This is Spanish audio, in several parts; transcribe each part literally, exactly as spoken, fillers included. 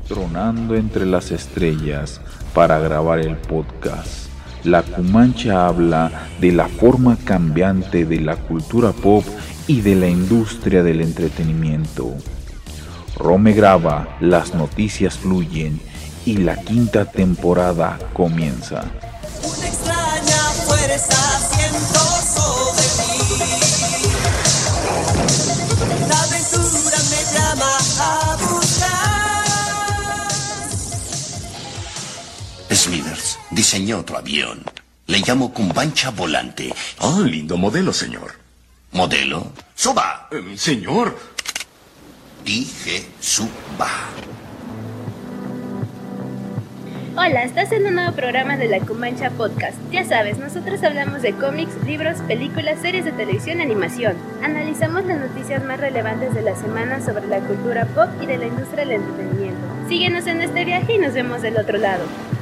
tronando entre las estrellas para grabar el podcast. La Cumancha habla de la forma cambiante de la cultura pop y de la industria del entretenimiento. Rome graba, las noticias fluyen y la quinta temporada comienza. Una extraña fuerza siento sobre mí. La aventura me llama a buscar. Smithers diseñó otro avión. Le llamo Cumbancha Volante. Ah, lindo modelo, señor. ¿Modelo? ¡Suba! Eh, señor. Dije suba. Hola, estás en un nuevo programa de La Cumancha Podcast. Ya sabes, nosotros hablamos de cómics, libros, películas, series de televisión, animación. Analizamos las noticias más relevantes de la semana sobre la cultura pop y de la industria del entretenimiento. Síguenos en este viaje y nos vemos del otro lado.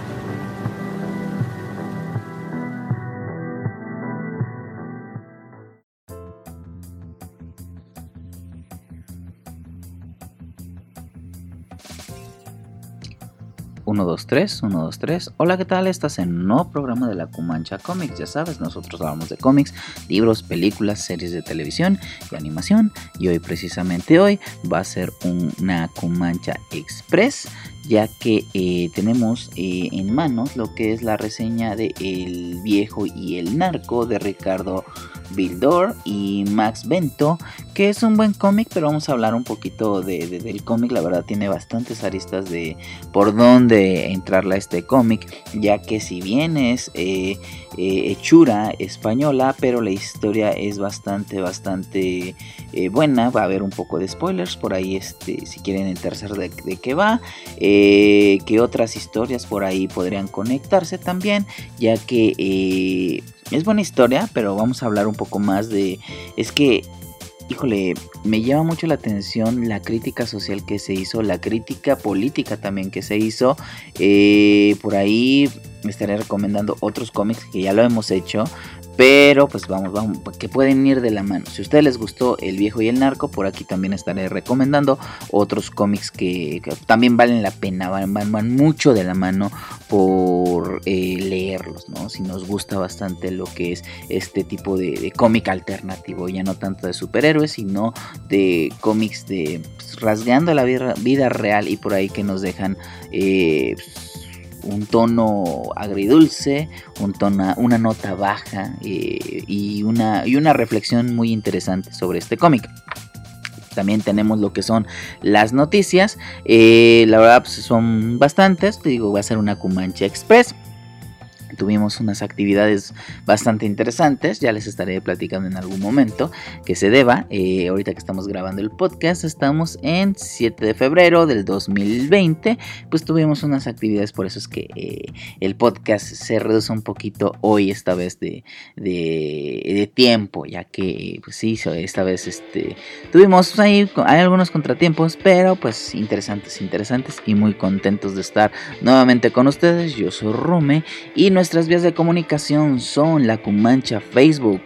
uno, dos, tres, uno, dos, tres. Hola, ¿qué tal? Estás en un nuevo programa de La Cumancha Comics. Ya sabes, nosotros hablamos de cómics, libros, películas, series de televisión y animación. Y hoy, precisamente hoy, va a ser una Cumancha Express, ya que eh, tenemos eh, en manos lo que es la reseña de El Viejo y el Narco de Ricardo Bildor y Max Bento, que es un buen cómic, pero vamos a hablar un poquito de, de, del cómic. La verdad tiene bastantes aristas de por dónde entrarle a este cómic, ya que si bien es eh, eh, hechura española, pero la historia es bastante, bastante eh, buena. Va a haber un poco de spoilers por ahí, este, si quieren enterarse de, de qué va, eh, que otras historias por ahí podrían conectarse también, ya que eh, es buena historia, pero vamos a hablar un poco más de... Es que, híjole, me llama mucho la atención la crítica social que se hizo, la crítica política también que se hizo. Eh, por ahí me estaré recomendando otros cómics que ya lo hemos hecho, pero pues vamos, vamos, que pueden ir de la mano. Si a ustedes les gustó El Viejo y el Narco, por aquí también estaré recomendando otros cómics que, que también valen la pena, van, van, van mucho de la mano por eh, leerlos, ¿no? Si nos gusta bastante lo que es este tipo de, de cómic alternativo, ya no tanto de superhéroes, sino de cómics de pues, rasgando la vida, vida real y por ahí que nos dejan... Eh, un tono agridulce, un tono, una nota baja eh, y, una, y una reflexión muy interesante sobre este cómic. También tenemos lo que son las noticias, eh, la verdad pues, son bastantes, te digo, va a ser una Cumancha Express. Tuvimos unas actividades bastante interesantes, ya les estaré platicando en algún momento que se deba. Eh, ahorita que estamos grabando el podcast, estamos en siete de febrero del dos mil veinte, pues tuvimos unas actividades, por eso es que eh, el podcast se reduce un poquito hoy, esta vez de, de, de tiempo, ya que pues sí, esta vez este, tuvimos ahí hay algunos contratiempos, pero pues interesantes, interesantes y muy contentos de estar nuevamente con ustedes. Yo soy Rume y nuestras vías de comunicación son La Cumancha Facebook,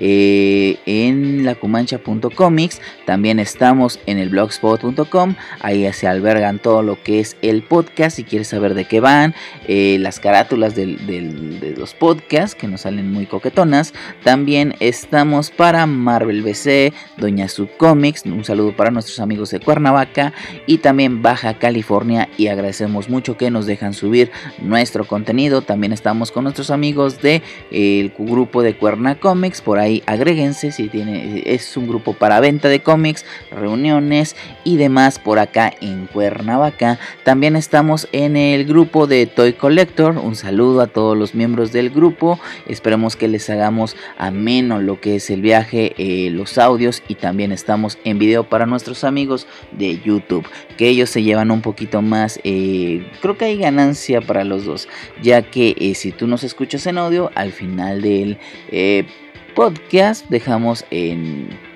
eh, en lacumancha punto comics, también estamos en el blogspot punto com, ahí se albergan todo lo que es el podcast, si quieres saber de qué van, eh, las carátulas del, del, de los podcasts que nos salen muy coquetonas. También estamos para Marvel B C, Doña Subcomics, un saludo para nuestros amigos de Cuernavaca y también Baja California, y agradecemos mucho que nos dejan subir nuestro contenido. También estamos con nuestros amigos de eh, el grupo de Cuerna Comics, por ahí agréguense si tiene, es un grupo para venta de cómics, reuniones y demás por acá en Cuernavaca. También estamos en el grupo de Toy Collector, un saludo a todos los miembros del grupo, esperemos que les hagamos ameno lo que es el viaje, eh, los audios, y también estamos en video para nuestros amigos de YouTube, que ellos se llevan un poquito más, eh, creo que hay ganancia para los dos, ya que eh, si tú nos escuchas en audio, al final del eh, podcast dejamos en,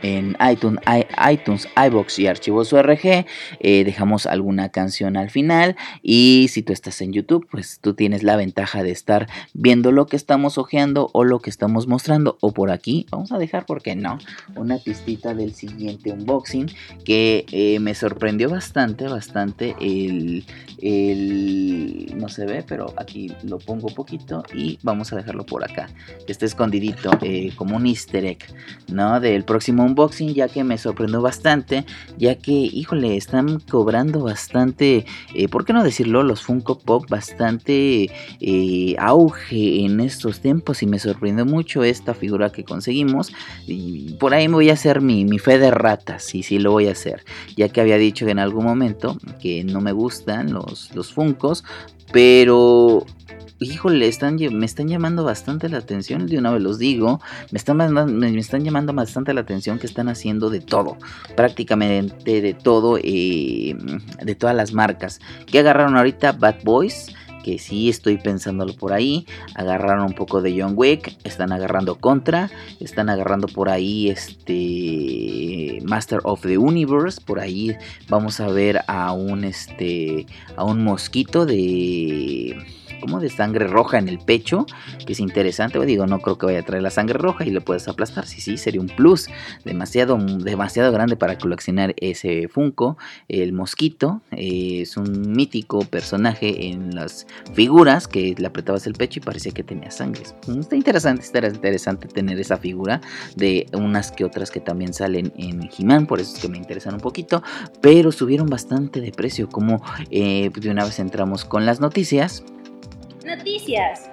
en iTunes, i, iTunes, iVoox y Archivos O R G. Eh, dejamos alguna canción al final. Y si tú estás en YouTube, pues tú tienes la ventaja de estar viendo lo que estamos hojeando o lo que estamos mostrando. O por aquí, vamos a dejar, ¿por qué no?, una pistita del siguiente unboxing que eh, me sorprendió bastante, bastante. El, el... no se ve, pero aquí lo pongo poquito y vamos a dejarlo por acá. Está escondidito, eh, como un easter egg, ¿no?, del próximo unboxing, ya que me sorprendió bastante, ya que, híjole, están cobrando bastante, eh, ¿por qué no decirlo?, los Funko Pop, bastante eh, auge en estos tiempos, y me sorprendió mucho esta figura que conseguimos. Y por ahí me voy a hacer mi, mi fe de ratas, y sí lo voy a hacer, ya que había dicho en algún momento que no me gustan los, los Funkos, pero híjole, están, me están llamando bastante la atención, de una vez los digo, me están, me están llamando bastante la atención que están haciendo de todo, prácticamente de todo, eh, de todas las marcas. Que agarraron ahorita Bad Boys, que sí estoy pensándolo por ahí. Agarraron un poco de John Wick, están agarrando Contra, están agarrando por ahí este Master of the Universe. Por ahí vamos a ver a un este a un mosquito de como de sangre roja en el pecho, que es interesante. Digo, no creo que vaya a traer la sangre roja y le puedes aplastar. Sí, sí, sería un plus demasiado, demasiado grande para coleccionar ese Funko. El mosquito eh, es un mítico personaje en las figuras, que le apretabas el pecho y parecía que tenía sangre. Está interesante, está interesante tener esa figura, de unas que otras que también salen en He-Man, por eso es que me interesan un poquito, pero subieron bastante de precio. Como eh, de una vez entramos con las noticias. Noticias.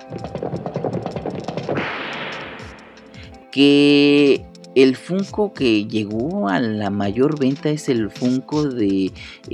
Que el Funko que llegó a la mayor venta es el Funko de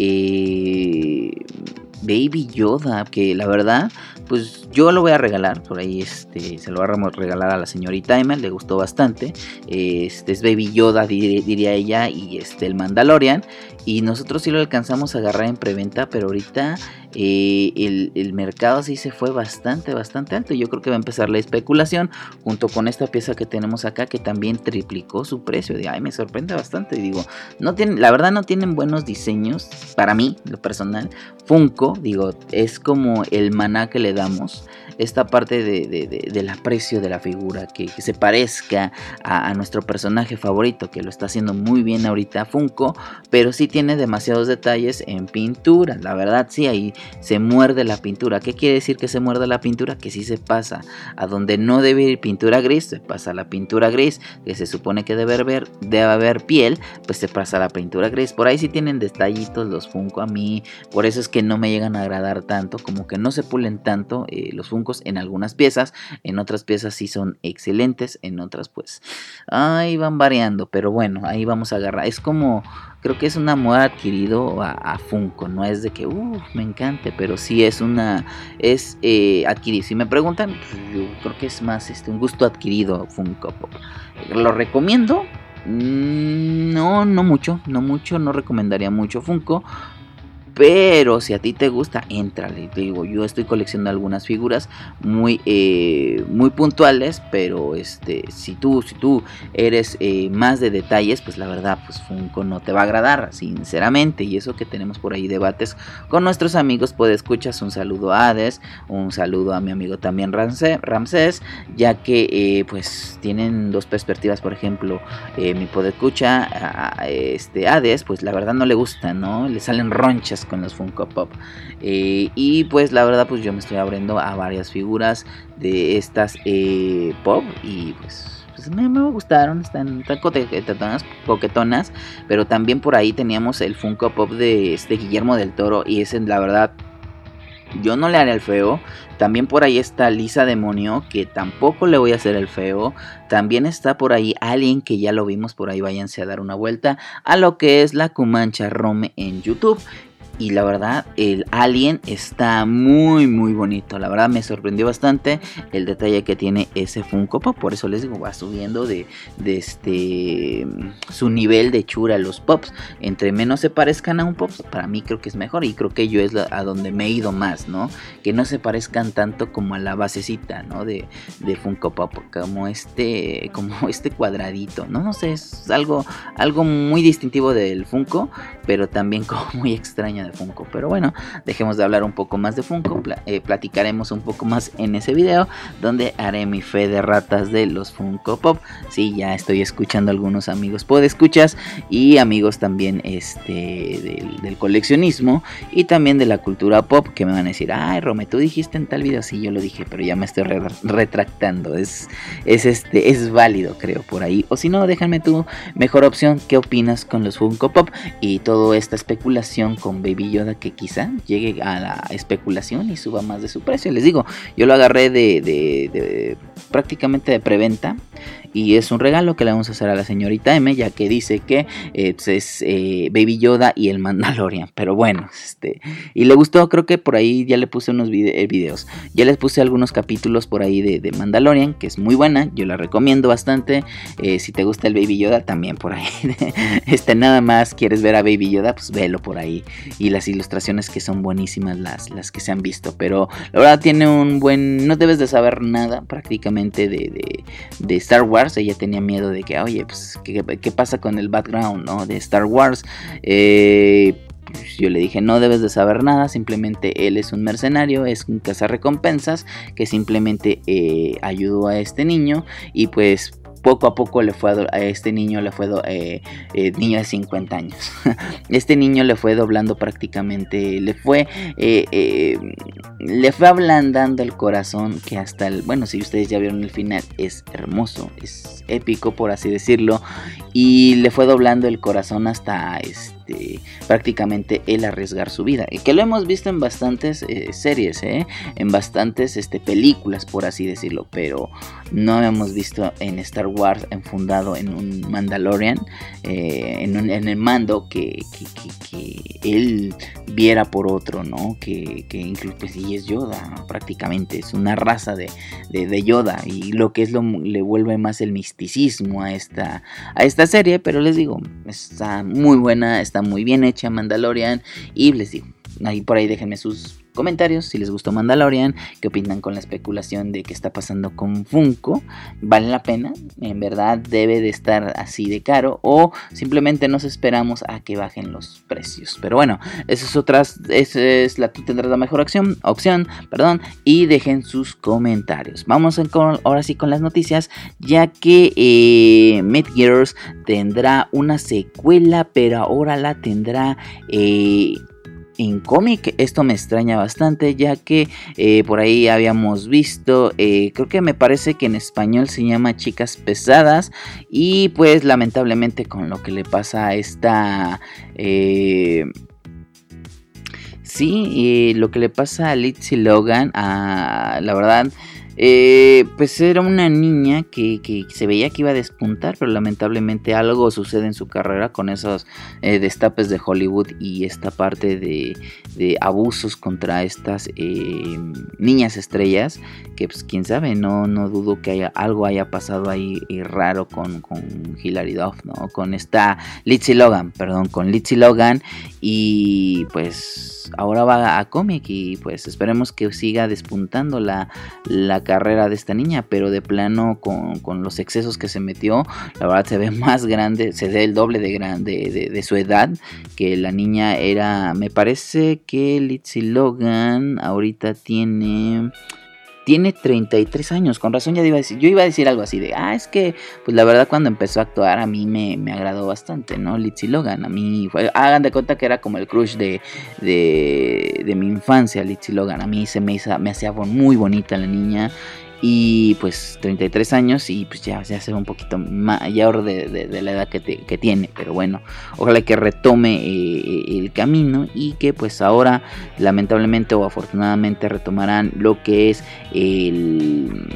eh, Baby Yoda, que la verdad, pues yo lo voy a regalar. Por ahí este, se lo voy a regalar a la señorita Emma, le gustó bastante. Este es Baby Yoda, dir, diría ella, y este el Mandalorian. Y nosotros sí lo alcanzamos a agarrar en preventa, pero ahorita eh, el, el mercado sí se fue bastante, bastante alto. Yo creo que va a empezar la especulación junto con esta pieza que tenemos acá, que también triplicó su precio. De, ay, me sorprende bastante. Y digo, no tienen, la verdad no tienen buenos diseños, para mí, lo personal. Funko, digo, es como el maná que le damos. Esta parte de, de, de, del aprecio de la figura, que, que se parezca a, a nuestro personaje favorito, que lo está haciendo muy bien ahorita Funko, pero sí tiene demasiados detalles en pintura. La verdad, sí, ahí se muerde la pintura. ¿Qué quiere decir que se muerde la pintura? Que sí se pasa a donde no debe ir pintura gris, se pasa la pintura gris, que se supone que debe haber, debe haber piel, pues se pasa la pintura gris. Por ahí sí tienen detallitos los Funko a mí, por eso es que no me llegan a agradar tanto, como que no se pulen tanto eh, los Funko en algunas piezas. En otras piezas sí son excelentes, en otras pues ahí van variando, pero bueno, ahí vamos a agarrar. Es como, creo que es un amor adquirido a, a Funko, no es de que uh, me encante, pero sí es una, es eh, adquirido. Si me preguntan, pues, yo creo que es más este, un gusto adquirido Funko Pop. ¿Lo recomiendo? Mm, no, no mucho, no mucho, no recomendaría mucho Funko. Pero si a ti te gusta, éntrale. Te digo, yo estoy coleccionando algunas figuras muy, eh, muy puntuales, pero este, si tú, si tú eres eh, más de detalles, pues la verdad, pues Funko no te va a agradar, sinceramente. Y eso que tenemos por ahí debates con nuestros amigos, pues escuchas. Un saludo a Hades, un saludo a mi amigo también Ramsés, ya que eh, pues tienen dos perspectivas. Por ejemplo, eh, mi podescucha, a, a este Hades, pues la verdad no le gusta, ¿no? Le salen ronchas con los Funko Pop, eh, y pues la verdad pues yo me estoy abriendo a varias figuras de estas eh, pop, y pues, pues me, me gustaron, están, están coquetonas, coquetonas, pero también por ahí teníamos el Funko Pop de este Guillermo del Toro, y ese la verdad yo no le haré el feo. También por ahí está Lisa Demonio, que tampoco le voy a hacer el feo. También está por ahí Alien, que ya lo vimos por ahí. Váyanse a dar una vuelta a lo que es la Cumancha Rome en YouTube. y la verdad el alien está muy muy bonito. La verdad me sorprendió bastante el detalle que tiene ese Funko Pop. Por eso les digo, va subiendo de, de este su nivel de hechura los pops. Entre menos se parezcan a un pop, para mí creo que es mejor, y creo que yo es la, a donde me he ido más, ¿no? Que no se parezcan tanto como a la basecita, ¿no? De, de Funko Pop, como este como este cuadradito, no no sé, es algo algo muy distintivo del Funko, pero también como muy extraño de Funko. Pero bueno, dejemos de hablar un poco más de Funko, pl- eh, platicaremos un poco más en ese video donde haré mi fe de ratas de los Funko Pop. Sí, ya estoy escuchando a algunos amigos podescuchas y amigos también este del, del coleccionismo y también de la cultura pop, que me van a decir: ay, Rome, tú dijiste en tal video. Sí, yo lo dije, pero ya me estoy re- retractando. Es, es este es válido, creo, por ahí. O si no, déjame tu mejor opción, ¿qué opinas con los Funko Pop y toda esta especulación con Baby Yoda, que quizá llegue a la especulación y suba más de su precio? Les digo, yo lo agarré de, de, de prácticamente de preventa, y es un regalo que le vamos a hacer a la señorita M, ya que dice que eh, pues es eh, Baby Yoda y el Mandalorian. Pero bueno, este y le gustó. Creo que por ahí ya le puse unos vide- videos, ya les puse algunos capítulos por ahí de, de Mandalorian, que es muy buena, yo la recomiendo bastante. Eh, si te gusta el Baby Yoda, también por ahí este nada más quieres ver a Baby Yoda, pues velo por ahí, y las ilustraciones que son buenísimas las, las que se han visto. Pero la verdad tiene un buen, no debes de saber nada prácticamente de, de, de Star Wars. Ella tenía miedo de que, oye, pues, ¿qué, qué pasa con el background, ¿no? de Star Wars? Eh, pues yo le dije, no debes de saber nada, simplemente él es un mercenario, es un cazarrecompensas que simplemente eh, ayudó a este niño, y pues poco a poco le fue a, do- a este niño le fue do- eh, eh, niño de cincuenta años. Este niño le fue doblando prácticamente, le fue eh, eh, le fue ablandando el corazón, que hasta el, bueno, si ustedes ya vieron el final, es hermoso, es épico, por así decirlo, y le fue doblando el corazón hasta este prácticamente el arriesgar su vida, y que lo hemos visto en bastantes eh, series, eh, en bastantes este, películas, por así decirlo, pero no habíamos visto en Star Wars enfundado en un Mandalorian, eh, en, un, en el mando, que, que, que, que él viera por otro, ¿no? Que, que incluso, pues sí, es Yoda, prácticamente es una raza de, de, de Yoda, y lo que es lo le vuelve más el misticismo a esta, a esta serie. Pero les digo, está muy buena, está muy bien hecha Mandalorian, y les digo, ahí por ahí déjenme sus comentarios si les gustó Mandalorian, qué opinan con la especulación de qué está pasando con Funko, vale la pena, en verdad debe de estar así de caro, o simplemente nos esperamos a que bajen los precios. Pero bueno, eso es otras, esa es la, tú tendrás la mejor opción, opción, perdón, y dejen sus comentarios. Vamos con, ahora sí con las noticias, ya que eh, Metal Gear tendrá una secuela, pero ahora la tendrá eh, en cómic. Esto me extraña bastante, ya que eh, por ahí habíamos visto, eh, creo que me parece que en español se llama Chicas Pesadas, y pues lamentablemente con lo que le pasa a esta eh, sí, eh, lo que le pasa a Lindsay Logan, a, la verdad, Eh, pues era una niña que, que se veía que iba a despuntar, pero lamentablemente algo sucede en su carrera con esos eh, destapes de Hollywood y esta parte de, de abusos contra estas eh, niñas estrellas, que pues quién sabe, no, no dudo que haya, algo haya pasado ahí eh, raro con, con Hilary Duff, ¿no? Con esta Lindsay Logan, perdón, con Lindsay Logan, y pues ahora va a cómic, y pues esperemos que siga despuntando la, la carrera de esta niña, pero de plano con, con los excesos que se metió, la verdad se ve más grande, se ve el doble de grande de, de su edad, que la niña era, me parece que Lindsay Logan ahorita tiene... Tiene treinta y tres años, con razón ya iba a decir, yo iba a decir algo así de, ah, es que, pues la verdad cuando empezó a actuar a mí me, me agradó bastante, ¿no? Lindsay Logan, a mí, fue, hagan de cuenta que era como el crush de, de, de mi infancia, Lindsay Logan, a mí se me, hizo, me hacía muy bonita la niña, y pues treinta y tres años, y pues ya, ya se ve un poquito mayor de, de, de la edad que, te, que tiene, pero bueno, ojalá que retome eh, el camino, y que pues ahora lamentablemente o afortunadamente retomarán lo que es el,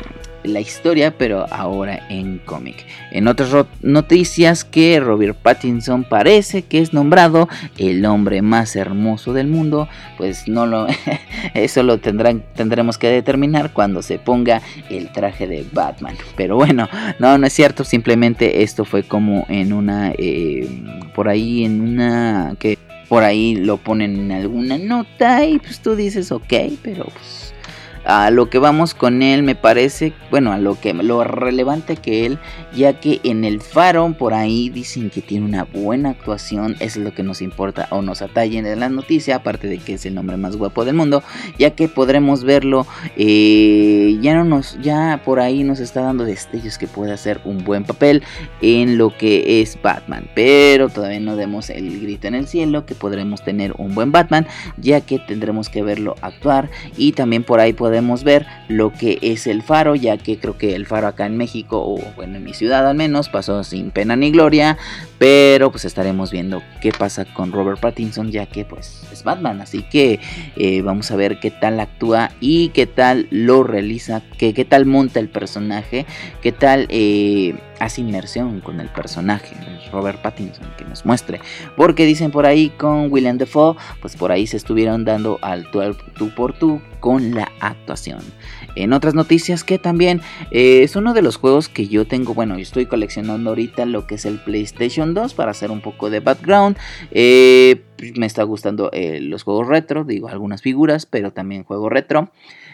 la historia, pero ahora en cómic. En otras ro- noticias, que Robert Pattinson parece que es nombrado el hombre más hermoso del mundo. Pues no lo eso lo tendrán tendremos que determinar cuando se ponga el traje de Batman. Pero bueno, no, no es cierto. Simplemente esto fue como en una eh, por ahí en una que por ahí lo ponen en alguna nota y pues tú dices ok, pero pues a lo que vamos con él me parece, bueno, a lo que lo relevante que él, ya que en El Faro por ahí dicen que tiene una buena actuación, eso es lo que nos importa o nos atañe en la noticia, aparte de que es el hombre más guapo del mundo, ya que podremos verlo, eh, ya no nos, ya por ahí nos está dando destellos que puede hacer un buen papel en lo que es Batman, pero todavía no demos el grito en el cielo que podremos tener un buen Batman, ya que tendremos que verlo actuar. Y también por ahí podemos podemos ver lo que es El Faro, ya que creo que El Faro acá en México, o bueno en mi ciudad al menos, pasó sin pena ni gloria, pero pues estaremos viendo qué pasa con Robert Pattinson, ya que pues es Batman, así que eh, vamos a ver qué tal actúa y qué tal lo realiza, qué, qué tal monta el personaje, qué tal eh, hace inmersión con el personaje Robert Pattinson, que nos muestre, porque dicen por ahí con Willem Dafoe, pues por ahí se estuvieron dando al tú, al tú por tú con la actuación. En otras noticias, que también eh, es uno de los juegos que yo tengo, bueno, yo estoy coleccionando ahorita lo que es el PlayStation dos para hacer un poco de background. Eh, me está gustando eh, los juegos retro, digo algunas figuras, pero también juego retro.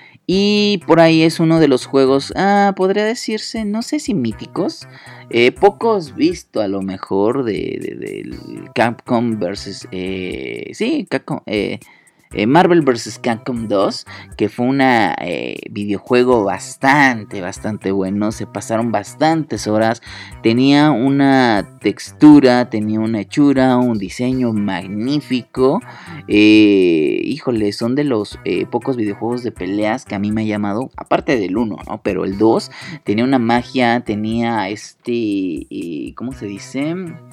Y por ahí es uno de los juegos, ah, podría decirse, no sé si míticos, eh, pocos visto a lo mejor de, de, de Capcom versus, eh, sí, Capcom, eh, eh, Marvel versus. Capcom dos, que fue un eh, videojuego bastante, bastante bueno. Se pasaron bastantes horas. Tenía una textura, tenía una hechura, un diseño magnífico. Eh, híjole, son de los eh, pocos videojuegos de peleas que a mí me ha llamado, aparte del uno, ¿no? Pero el dos tenía una magia, tenía este, eh, ¿cómo se dice?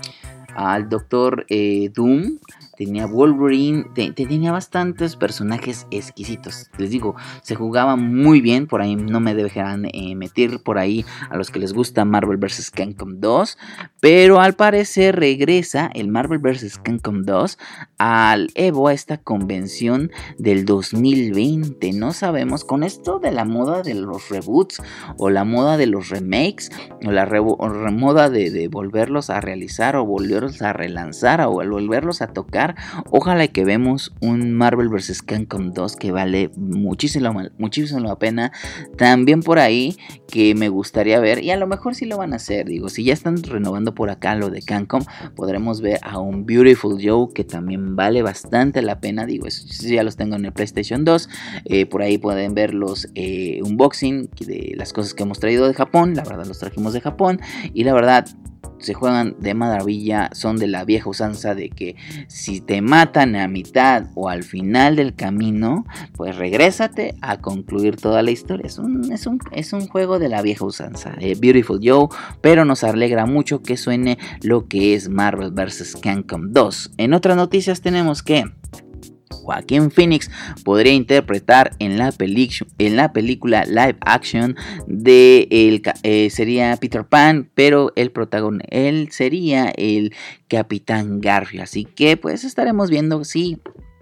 Al Doctor eh, Doom. Tenía Wolverine, te, te tenía bastantes personajes exquisitos. Les digo, se jugaba muy bien. Por ahí no me dejarán eh, meter por ahí a los que les gusta Marvel versus. Capcom dos. Pero al parecer regresa el Marvel versus. Capcom dos al Evo, a esta convención del dos mil veinte. No sabemos, con esto de la moda de los reboots, o la moda de los remakes, o la re- o re- moda de, de volverlos a realizar, o volverlos a relanzar, o volverlos a tocar. Ojalá que vemos un Marvel versus. Capcom dos que vale muchísimo, muchísimo la pena. También por ahí que me gustaría ver, y a lo mejor sí lo van a hacer, digo, si ya están renovando por acá lo de Capcom, podremos ver a un Beautiful Joe que también vale bastante la pena. Digo, eso ya los tengo en el PlayStation dos. Eh, por ahí pueden ver los eh, unboxing de las cosas que hemos traído de Japón. La verdad los trajimos de Japón y la verdad se juegan de maravilla. Son de la vieja usanza de que si te matan a mitad o al final del camino, pues regrésate a concluir toda la historia. Es un, es un, es un juego de la vieja usanza, eh, Beautiful Joe, pero nos alegra mucho que suene lo que es Marvel versus. Capcom dos. En otras noticias tenemos que Joaquín Phoenix podría interpretar en la, peli- en la película live action de el, eh, sería Peter Pan, pero el protagonista, él sería el Capitán Garfio. Así que pues estaremos viendo si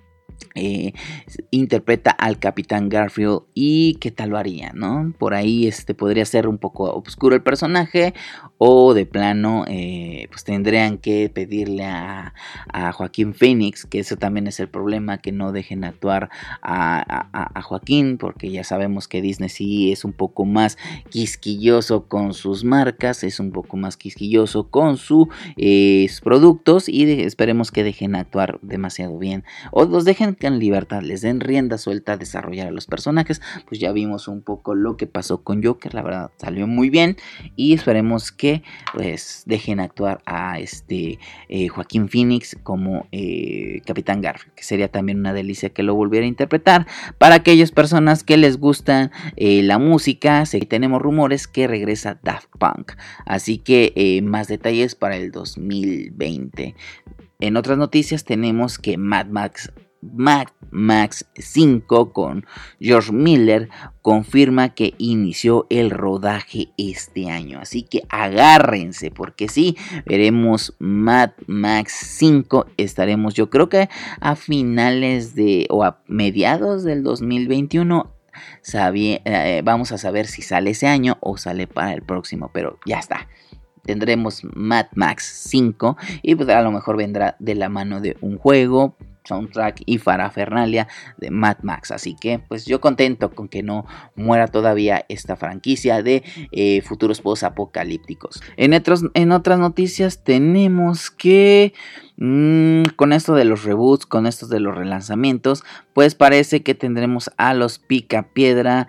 Eh, interpreta al Capitán Garfield y qué tal lo haría, ¿no? Por ahí este podría ser un poco oscuro el personaje, o de plano eh, pues tendrían que pedirle a, a Joaquín Phoenix, que eso también es el problema, que no dejen actuar a, a, a Joaquín, porque ya sabemos que Disney sí es un poco más quisquilloso con sus marcas, es un poco más quisquilloso con sus eh, productos, y de, esperemos que dejen actuar demasiado bien, o los dejen en libertad, les den rienda suelta a desarrollar a los personajes. Pues ya vimos un poco lo que pasó con Joker, la verdad salió muy bien, y esperemos que pues dejen actuar a este eh, Joaquín Phoenix como eh, Capitán Garfield, que sería también una delicia que lo volviera a interpretar. Para aquellas personas que les gusta eh, la música, sí, tenemos rumores que regresa Daft Punk, así que eh, más detalles para el dos mil veinte. En otras noticias tenemos que Mad Max Mad Max cinco con George Miller confirma que inició el rodaje este año. Así que agárrense, porque sí, veremos Mad Max cinco. Estaremos, yo creo que a finales de o a mediados del dos mil veintiuno. Sabie, eh, vamos a saber si sale ese año o sale para el próximo, pero ya está. Tendremos Mad Max cinco y pues a lo mejor vendrá de la mano de un juego, soundtrack y parafernalia de Mad Max. Así que pues yo contento con que no muera todavía esta franquicia de eh, futuros post-apocalípticos. En, otros, en otras noticias tenemos que mmm, con esto de los reboots, con esto de los relanzamientos, pues parece que tendremos a los Picapiedra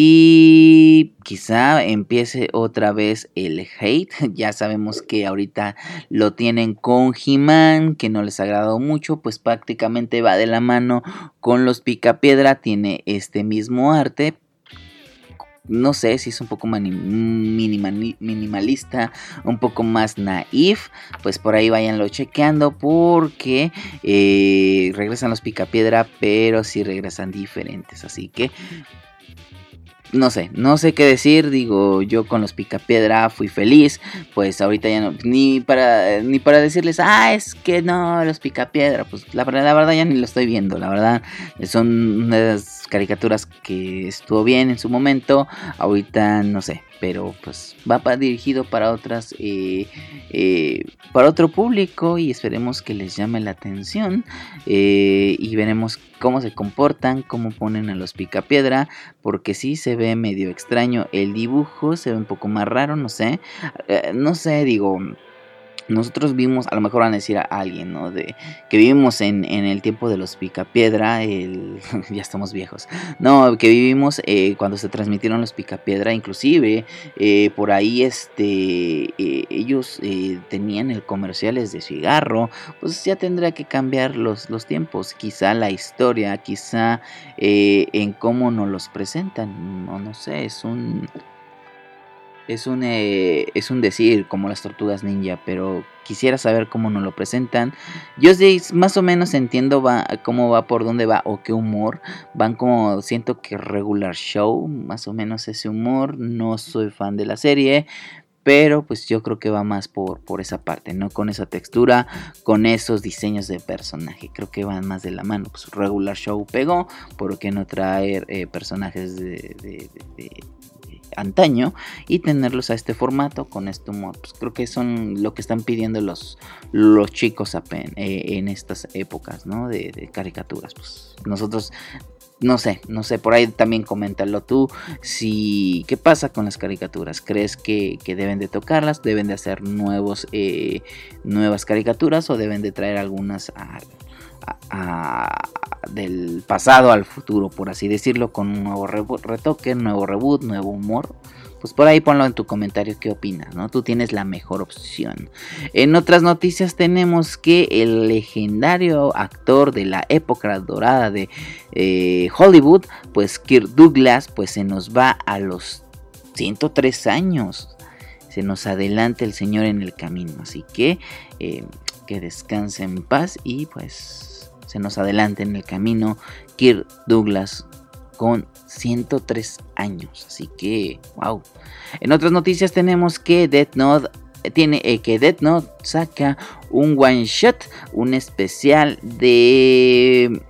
y quizá empiece otra vez el hate. Ya sabemos que ahorita lo tienen con He-Man, que no les ha agradado mucho, pues prácticamente va de la mano con los Picapiedra, tiene este mismo arte. No sé si es un poco mani- minimal- minimalista, un poco más naif, pues por ahí váyanlo chequeando porque eh, regresan los Picapiedra, pero sí regresan diferentes, así que no sé, no sé qué decir. Digo, yo con los Picapiedra fui feliz, pues ahorita ya no, ni para ni para decirles, ah, es que no, los Picapiedra, pues la, la verdad ya ni lo estoy viendo, la verdad, son unas caricaturas que estuvo bien en su momento, ahorita no sé, pero pues va para, dirigido para otras, eh, eh, para otro público y esperemos que les llame la atención eh, y veremos cómo se comportan, cómo ponen a los Picapiedra, porque sí se ve medio extraño el dibujo, se ve un poco más raro, no sé, eh, no sé, digo, nosotros vimos, a lo mejor van a decir a alguien, ¿no? De que vivimos en, en el tiempo de los Picapiedra, el, ya estamos viejos, no, que vivimos eh, cuando se transmitieron los Picapiedra, inclusive eh, por ahí este eh, ellos eh, tenían el comerciales de cigarro, pues ya tendrá que cambiar los, los tiempos, quizá la historia, quizá eh, en cómo nos los presentan, no, no sé, es un... Es un, eh, es un decir, como las Tortugas Ninja, pero quisiera saber cómo nos lo presentan. Yo sí, más o menos entiendo va, cómo va, por dónde va o qué humor. Van como, siento que regular show, más o menos ese humor. No soy fan de la serie, pero pues yo creo que va más por, por esa parte, ¿no? Con esa textura, con esos diseños de personaje. Creo que van más de la mano. Pues regular show pegó, ¿por qué no traer eh, personajes de... de, de, de antaño y tenerlos a este formato con este humor? Pues creo que son lo que están pidiendo los, los chicos apen, eh, en estas épocas, ¿no? De, de caricaturas. Pues nosotros, no sé, no sé, por ahí también coméntalo tú. Si, ¿qué pasa con las caricaturas? ¿Crees que, que deben de tocarlas? ¿Deben de hacer nuevos, eh, nuevas caricaturas o deben de traer algunas a, a, a del pasado al futuro, por así decirlo, con un nuevo re- retoque, nuevo reboot, nuevo humor? Pues por ahí ponlo en tu comentario qué opinas, ¿no? Tú tienes la mejor opción. En otras noticias tenemos que el legendario actor de la época dorada de eh, Hollywood, pues Kirk Douglas, pues se nos va a los ciento tres años. Se nos adelanta el señor en el camino, así que eh, que descanse en paz y pues se nos adelanta en el camino Kirk Douglas con ciento tres años, así que wow. En otras noticias tenemos que Death Note tiene eh, que Death Note saca un one shot, un especial de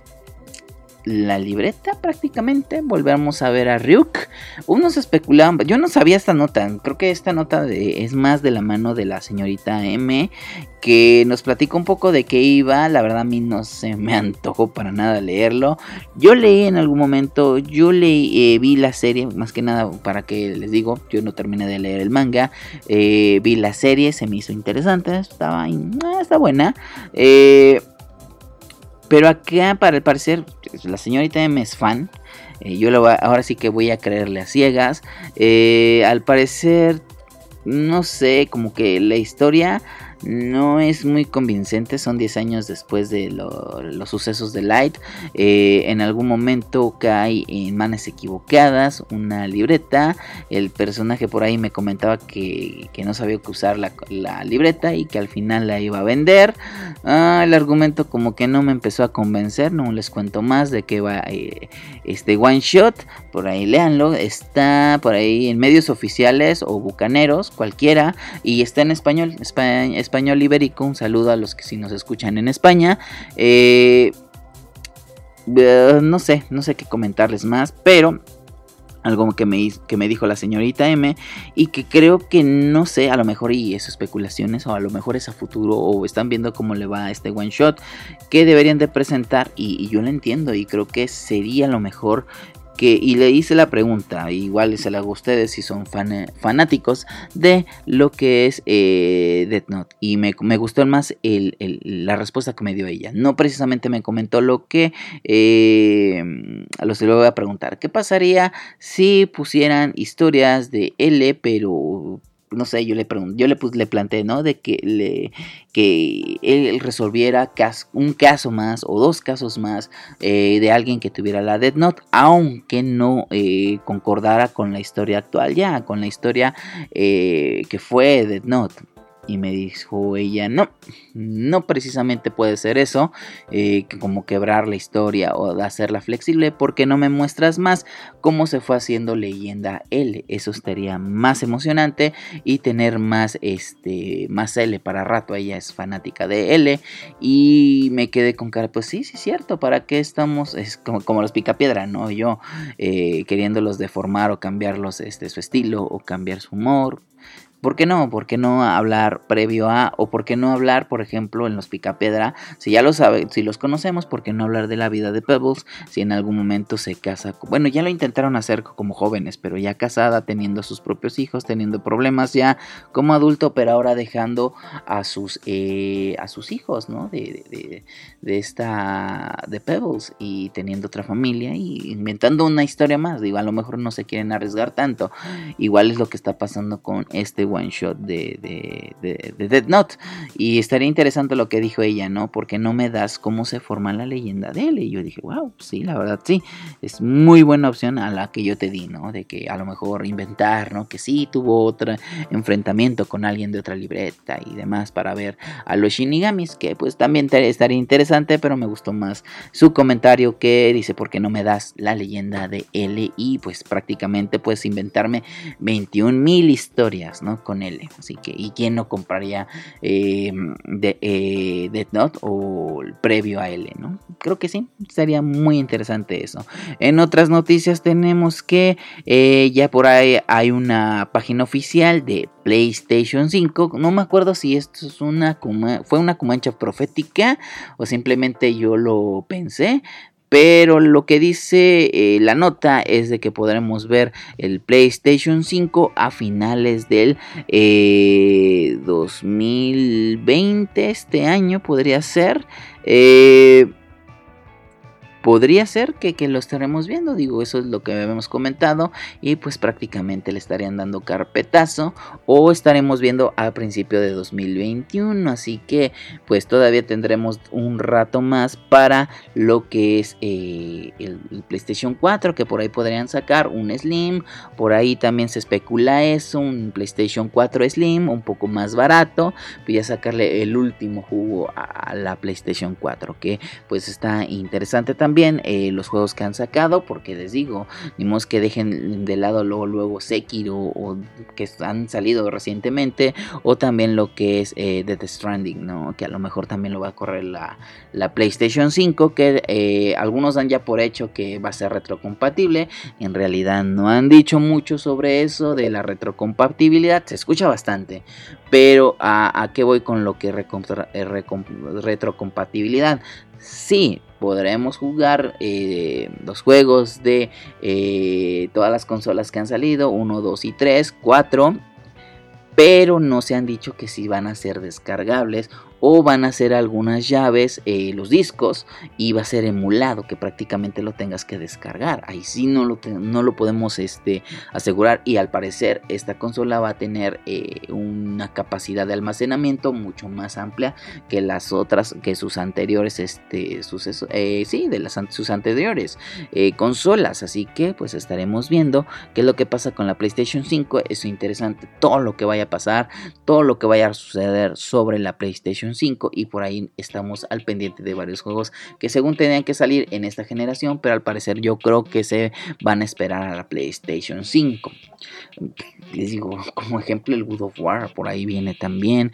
la libreta prácticamente. Volvemos a ver a Ryuk. Unos especulaban, yo no sabía esta nota, creo que esta nota de, es más de la mano de la señorita M, que nos platicó un poco de qué iba. La verdad a mí no se me antojó para nada leerlo. Yo leí en algún momento, yo leí, eh, vi la serie, más que nada para que les digo, yo no terminé de leer el manga, eh, vi la serie, se me hizo interesante, estaba, ah, está buena, eh... pero acá, para el parecer, la señorita M es fan. Eh, yo lo voy a, ahora sí que voy a creerle a ciegas. Eh, al parecer, no sé, como que la historia no es muy convincente. Son diez años después de lo, los sucesos de Light. Eh, en algún momento cae en manos equivocadas una libreta. El personaje por ahí me comentaba que, que no sabía que usar la, la libreta y que al final la iba a vender. Ah, el argumento como que no me empezó a convencer. No les cuento más de qué va eh, este one shot. Por ahí léanlo. Está por ahí en medios oficiales o bucaneros, cualquiera. Y está en español, español, español ibérico. Un saludo a los que sí nos escuchan en España. Eh, eh, no sé, no sé qué comentarles más, pero algo que me, que me dijo la señorita M y que creo que no sé, a lo mejor y es especulaciones o a lo mejor es a futuro o están viendo cómo le va a este one shot que deberían de presentar y, y yo lo entiendo y creo que sería lo mejor. Que, y le hice la pregunta, igual se la hago a ustedes si son fan, fanáticos de lo que es eh, Death Note. Y me, me gustó más el, el, la respuesta que me dio ella. No precisamente me comentó lo que eh, a los que le voy a preguntar. ¿Qué pasaría si pusieran historias de L, pero... No sé, yo le pregunté, yo le, pues, le planteé, ¿no? De que, le, que él resolviera cas, un caso más o dos casos más eh, de alguien que tuviera la Death Note, aunque no eh, concordara con la historia actual ya, con la historia eh, que fue Death Note. Y me dijo ella, no, no precisamente puede ser eso, eh, que como quebrar la historia o hacerla flexible, porque no me muestras más cómo se fue haciendo leyenda L. Eso estaría más emocionante y tener más, este, más L para rato. Ella es fanática de L y me quedé con cara, pues sí, sí es cierto, ¿para qué estamos? Es como, como los Picapiedra, ¿no? Yo eh, queriéndolos deformar o cambiarlos este, su estilo o cambiar su humor. ¿Por qué no? ¿Por qué no hablar previo a? O ¿por qué no hablar, por ejemplo, en los Picapiedra? Si ya lo saben, si los conocemos, ¿por qué no hablar de la vida de Pebbles? Si en algún momento se casa... Bueno, ya lo intentaron hacer como jóvenes, pero ya casada, teniendo sus propios hijos, teniendo problemas ya como adulto, pero ahora dejando a sus eh, a sus hijos, ¿no? De, de, de esta... de Pebbles y teniendo otra familia y inventando una historia más. Digo, a lo mejor no se quieren arriesgar tanto. Igual es lo que está pasando con este one shot de, de, de, de Death Note y estaría interesante lo que dijo ella, ¿no? Porque no me das cómo se forma la leyenda de él y yo dije, wow, sí, la verdad sí, es muy buena opción a la que yo te di, ¿no? De que a lo mejor inventar, ¿no? Que sí tuvo otro enfrentamiento con alguien de otra libreta y demás para ver a los Shinigamis, que pues también te, estaría interesante, pero me gustó más su comentario que dice, ¿por qué no me das la leyenda de L? Y pues prácticamente puedes inventarme veintiún mil historias, ¿no? Con L, así que ¿y quién no compraría eh, de, eh, Death Note o el previo a L, ¿no? Creo que sí, sería muy interesante eso. En otras noticias tenemos que eh, ya por ahí hay una página oficial de PlayStation cinco, no me acuerdo si esto es una fue una Comancha profética o simplemente yo lo pensé. Pero lo que dice eh, la nota es de que podremos ver el PlayStation cinco a finales del eh, dos mil veinte, este año podría ser. Eh, Podría ser que, que lo estaremos viendo, digo, eso es lo que habíamos comentado y pues prácticamente le estarían dando carpetazo o estaremos viendo a principio de dos mil veintiuno, así que pues todavía tendremos un rato más para lo que es eh, el, el PlayStation cuatro, que por ahí podrían sacar un Slim, por ahí también se especula eso, un PlayStation cuatro Slim, un poco más barato, pues ya sacarle el último jugo a, a la PlayStation cuatro, que pues está interesante también. También eh, los juegos que han sacado, porque les digo, ni modo que dejen de lado luego, luego Sekiro o que han salido recientemente, o también lo que es eh, Death Stranding, ¿no? Que a lo mejor también lo va a correr la, la PlayStation cinco, que eh, algunos dan ya por hecho que va a ser retrocompatible, en realidad no han dicho mucho sobre eso de la retrocompatibilidad, se escucha bastante, pero a, a qué voy con lo que recom- recom- retrocompatibilidad. Sí, podremos jugar eh, los juegos de eh, todas las consolas que han salido, uno, dos y tres, cuatro, pero no se han dicho que si van a ser descargables o van a ser algunas llaves, eh, los discos, y va a ser emulado, que prácticamente lo tengas que descargar. Ahí sí no lo, te, no lo podemos este, asegurar, y al parecer esta consola va a tener eh, una capacidad de almacenamiento mucho más amplia que las otras, que sus anteriores, este, suceso, eh, sí, de las sus anteriores eh, consolas. Así que pues estaremos viendo qué es lo que pasa con la PlayStation cinco. Es interesante todo lo que vaya a pasar, todo lo que vaya a suceder sobre la PlayStation cinco, y por ahí estamos al pendiente de varios juegos que según tenían que salir en esta generación, pero al parecer yo creo que se van a esperar a la PlayStation cinco. Les digo, como ejemplo, el God of War por ahí viene también.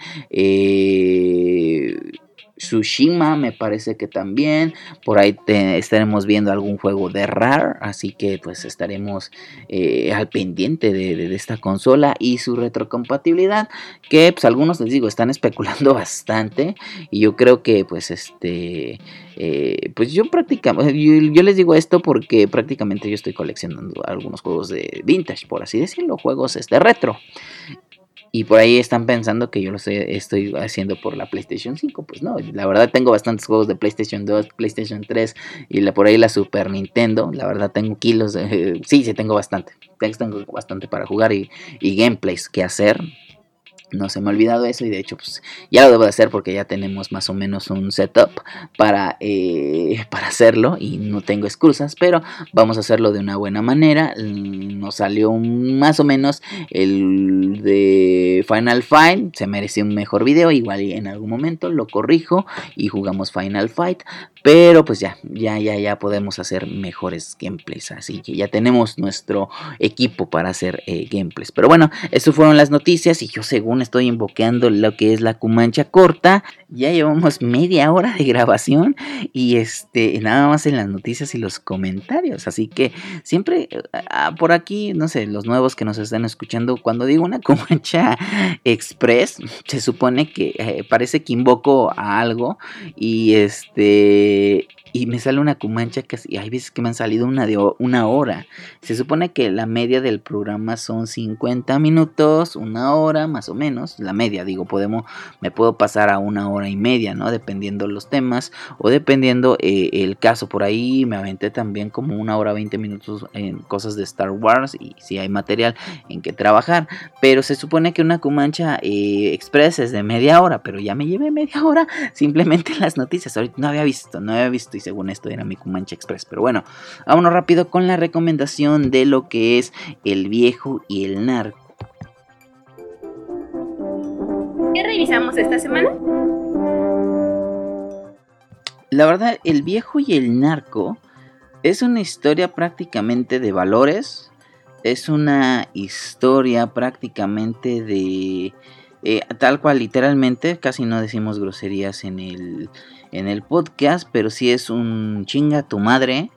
eh... Tsushima me parece que también. Por ahí te, estaremos viendo algún juego de Rare. Así que pues estaremos eh, al pendiente de, de, de esta consola y su retrocompatibilidad, que pues algunos, les digo, están especulando bastante. Y yo creo que pues este eh, pues yo prácticamente yo, yo les digo esto porque prácticamente yo estoy coleccionando algunos juegos de vintage, por así decirlo, juegos este retro. Y por ahí están pensando que yo lo estoy, estoy haciendo por la PlayStation cinco. Pues no, la verdad tengo bastantes juegos de PlayStation dos, PlayStation tres y la, por ahí la Super Nintendo. La verdad tengo kilos, de, sí, sí tengo bastante. Tengo bastante para jugar y, y gameplays que hacer. No se me ha olvidado eso, y de hecho pues ya lo debo de hacer porque ya tenemos más o menos un setup para, eh, para hacerlo y no tengo excusas, pero vamos a hacerlo de una buena manera. Nos salió un, más o menos el de Final Fight, se merecía un mejor video, igual en algún momento lo corrijo y jugamos Final Fight, pero pues ya, ya, ya, ya podemos hacer mejores gameplays, así que ya tenemos nuestro equipo para hacer eh, gameplays. Pero bueno, estas fueron las noticias y yo según estoy invocando lo que es la Cumancha corta. Ya llevamos media hora de grabación y este nada más en las noticias y los comentarios, así que siempre ah, por aquí, no sé, los nuevos que nos están escuchando, cuando digo una Cumancha Express, se supone que eh, parece que invoco a algo y este y me sale una Cumancha que y hay veces que me han salido una de una hora. Se supone que la media del programa son cincuenta minutos, una hora más o menos, la media, digo, podemos, me puedo pasar a una hora y media, ¿no? Dependiendo los temas o dependiendo eh, el caso. Por ahí me aventé también como una hora veinte minutos en cosas de Star Wars y si hay material en que trabajar, pero se supone que una Cumancha eh, Express es de media hora, pero ya me llevé media hora simplemente en las noticias. Ahorita no había visto, no había visto y según esto era mi Cumancha Express, pero bueno, vámonos rápido con la recomendación de lo que es El Viejo y el Narco. ¿Qué revisamos esta semana? La verdad, El Viejo y el Narco es una historia prácticamente de valores, es una historia prácticamente de eh, tal cual, literalmente, casi no decimos groserías en el en el podcast, pero sí es un chinga tu madre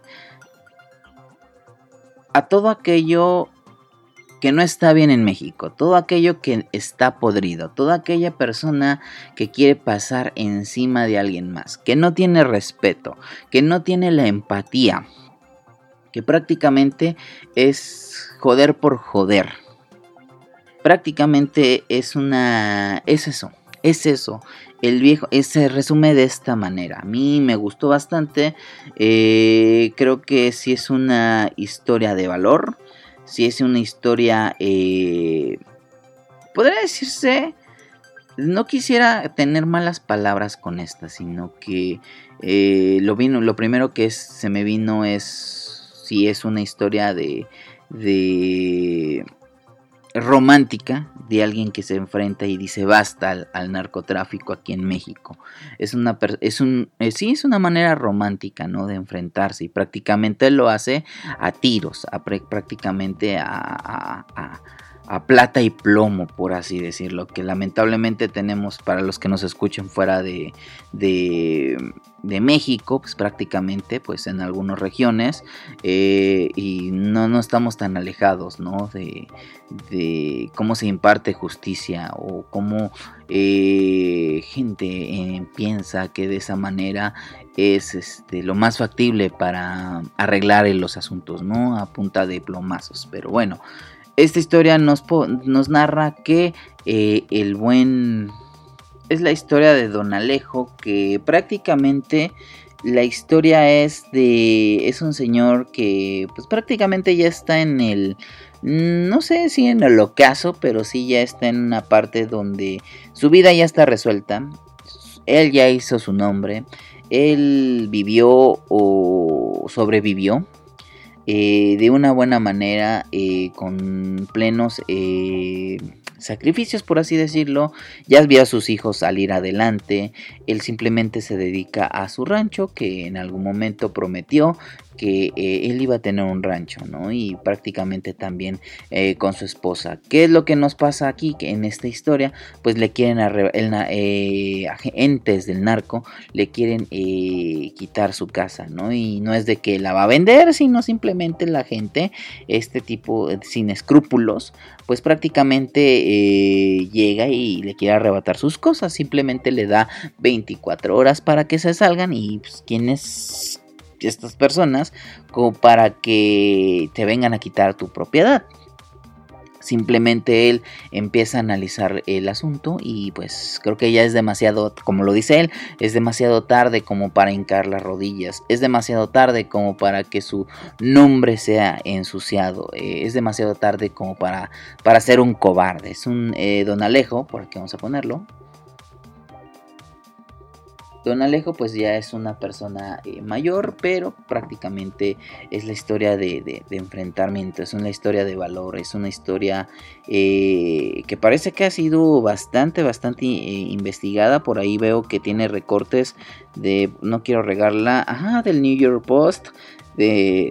a todo aquello que no está bien en México, todo aquello que está podrido, toda aquella persona que quiere pasar encima de alguien más, que no tiene respeto, que no tiene la empatía, que prácticamente es joder por joder. Prácticamente es una... es eso, es eso. El viejo eh, se resume de esta manera. A mí me gustó bastante. Eh, creo que sí es una historia de valor. Sí es una historia... Eh, podría decirse... No quisiera tener malas palabras con esta, sino que eh, lo, vino, lo primero que es, se me vino es... Si es una historia de... de romántica de alguien que se enfrenta y dice basta al, al narcotráfico aquí en México. Es una es un eh, sí es una manera romántica, ¿no?, de enfrentarse, y prácticamente lo hace a tiros, a prácticamente a, a, a a plata y plomo, por así decirlo, que lamentablemente tenemos para los que nos escuchen fuera de, de, de México, pues prácticamente pues en algunas regiones, eh, y no, no estamos tan alejados, ¿no?, de, de cómo se imparte justicia o cómo eh, gente eh, piensa que de esa manera es este, lo más factible para arreglar los asuntos, ¿no?, a punta de plomazos. Pero bueno, esta historia nos, nos narra que eh, el buen... Es la historia de Don Alejo, que prácticamente la historia es de... Es un señor que pues prácticamente ya está en el... No sé si en el ocaso, pero sí ya está en una parte donde su vida ya está resuelta. Él ya hizo su nombre. Él vivió o sobrevivió eh, de una buena manera, eh, con plenos eh, sacrificios, por así decirlo. Ya vio a sus hijos salir adelante. Él simplemente se dedica a su rancho, que en algún momento prometió que eh, él iba a tener un rancho, ¿no? Y prácticamente también eh, con su esposa. ¿Qué es lo que nos pasa aquí? Que en esta historia, pues le quieren, arre- el, eh, agentes del narco, le quieren eh, quitar su casa, ¿no? Y no es de que la va a vender, sino simplemente la gente, este tipo eh, sin escrúpulos, pues prácticamente eh, llega y le quiere arrebatar sus cosas. Simplemente le da veinticuatro horas para que se salgan y pues quienes... estas personas como para que te vengan a quitar tu propiedad. Simplemente él empieza a analizar el asunto y pues creo que ya es demasiado, como lo dice él, es demasiado tarde como para hincar las rodillas, es demasiado tarde como para que su nombre sea ensuciado, eh, es demasiado tarde como para, para ser un cobarde. Es un eh, Don Alejo, por aquí vamos a ponerlo. Don Alejo pues ya es una persona eh, mayor, pero prácticamente es la historia de, de, de enfrentamiento, es una historia de valor, es una historia eh, que parece que ha sido bastante, bastante eh, investigada. Por ahí veo que tiene recortes de, no quiero regarla, ajá, del New York Post, de,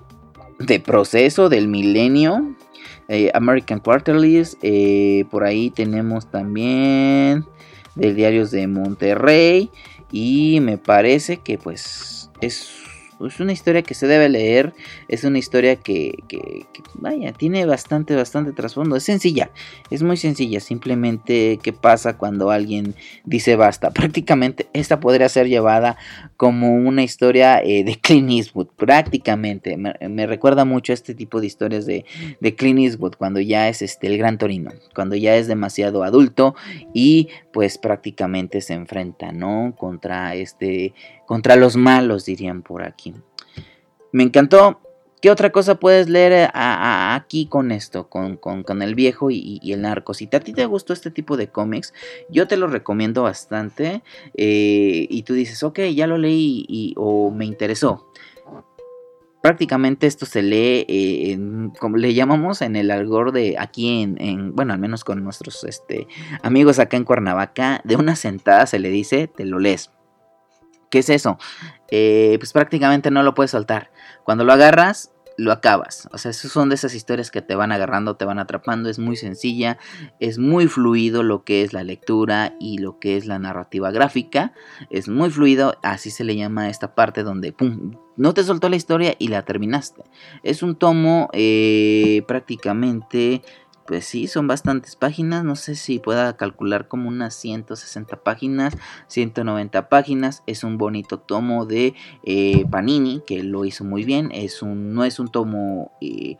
de Proceso, del Milenio, eh, American Quarterly, eh, por ahí tenemos también del Diarios de Monterrey. Y me parece que pues es, es una historia que se debe leer. Es una historia que, que, que vaya, tiene bastante, bastante trasfondo. Es sencilla, es muy sencilla. Simplemente qué pasa cuando alguien dice basta. Prácticamente esta podría ser llevada como una historia eh, de Clint Eastwood. Prácticamente me, me recuerda mucho a este tipo de historias de, de Clint Eastwood, cuando ya es este, el Gran Torino, cuando ya es demasiado adulto y pues prácticamente se enfrenta, ¿no? Contra este, contra los malos, dirían por aquí. Me encantó. ¿Qué otra cosa puedes leer a, a, aquí con esto? Con, con, con el viejo y, y el narco. Si a ti te gustó este tipo de cómics, yo te lo recomiendo bastante. Eh, y tú dices, ok, ya lo leí y, o me interesó. Prácticamente esto se lee, eh, en, como le llamamos en el algor de aquí en, en, bueno, al menos con nuestros este, amigos acá en Cuernavaca, de una sentada se le dice, te lo lees. ¿Qué es eso? Eh, pues prácticamente no lo puedes soltar. Cuando lo agarras, lo acabas. O sea, esas son de esas historias que te van agarrando, te van atrapando. Es muy sencilla, es muy fluido lo que es la lectura y lo que es la narrativa gráfica. Es muy fluido, así se le llama a esta parte donde pum, no te soltó la historia y la terminaste. Es un tomo eh, prácticamente... Pues sí, son bastantes páginas, no sé si pueda calcular como unas ciento sesenta páginas, ciento noventa páginas. Es un bonito tomo de eh, Panini, que lo hizo muy bien. Es un, no es un tomo, eh,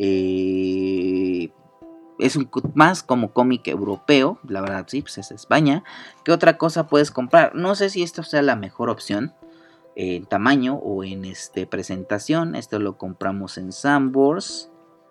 eh, es un, más como cómic europeo, la verdad sí, pues es España. ¿Qué otra cosa puedes comprar? No sé si esto sea la mejor opción en tamaño o en este, presentación. Esto lo compramos en Sanborns.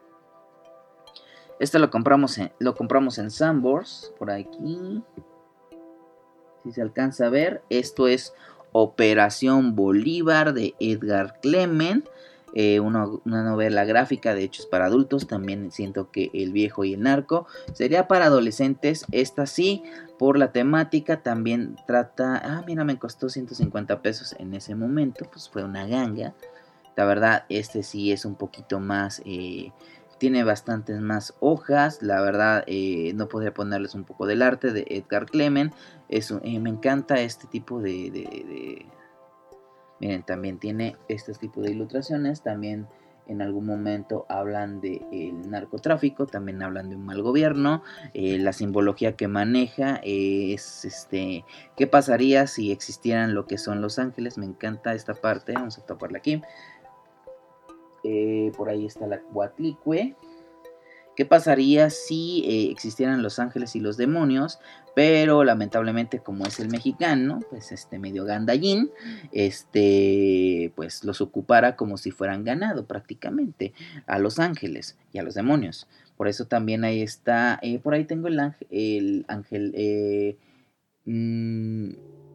Esto lo compramos en, lo compramos en Sanborns, por aquí. Si se alcanza a ver, esto es Operación Bolívar de Edgar Clement. Eh, una, una novela gráfica, de hecho es para adultos. También siento que El Viejo y el Narco sería para adolescentes. Esta sí, por la temática, también trata... Ah, mira, me costó ciento cincuenta pesos en ese momento. Pues fue una ganga. La verdad, este sí es un poquito más... Eh, tiene bastantes más hojas. La verdad, eh, no podría ponerles un poco del arte de Edgar Clement. Es, eh, me encanta este tipo de, de, de... Miren, también tiene este tipo de ilustraciones. También en algún momento hablan del de narcotráfico. También hablan de un mal gobierno. Eh, la simbología que maneja eh, es este... ¿Qué pasaría si existieran lo que son los ángeles? Me encanta esta parte. Vamos a taparla aquí. Eh, por ahí está la Coatlicue. ¿Qué pasaría si eh, existieran los ángeles y los demonios? Pero lamentablemente, como es el mexicano, pues este medio gandallín, este, pues los ocupara como si fueran ganado prácticamente a los ángeles y a los demonios. Por eso también ahí está, eh, por ahí tengo el ángel, el ángel eh, mmm,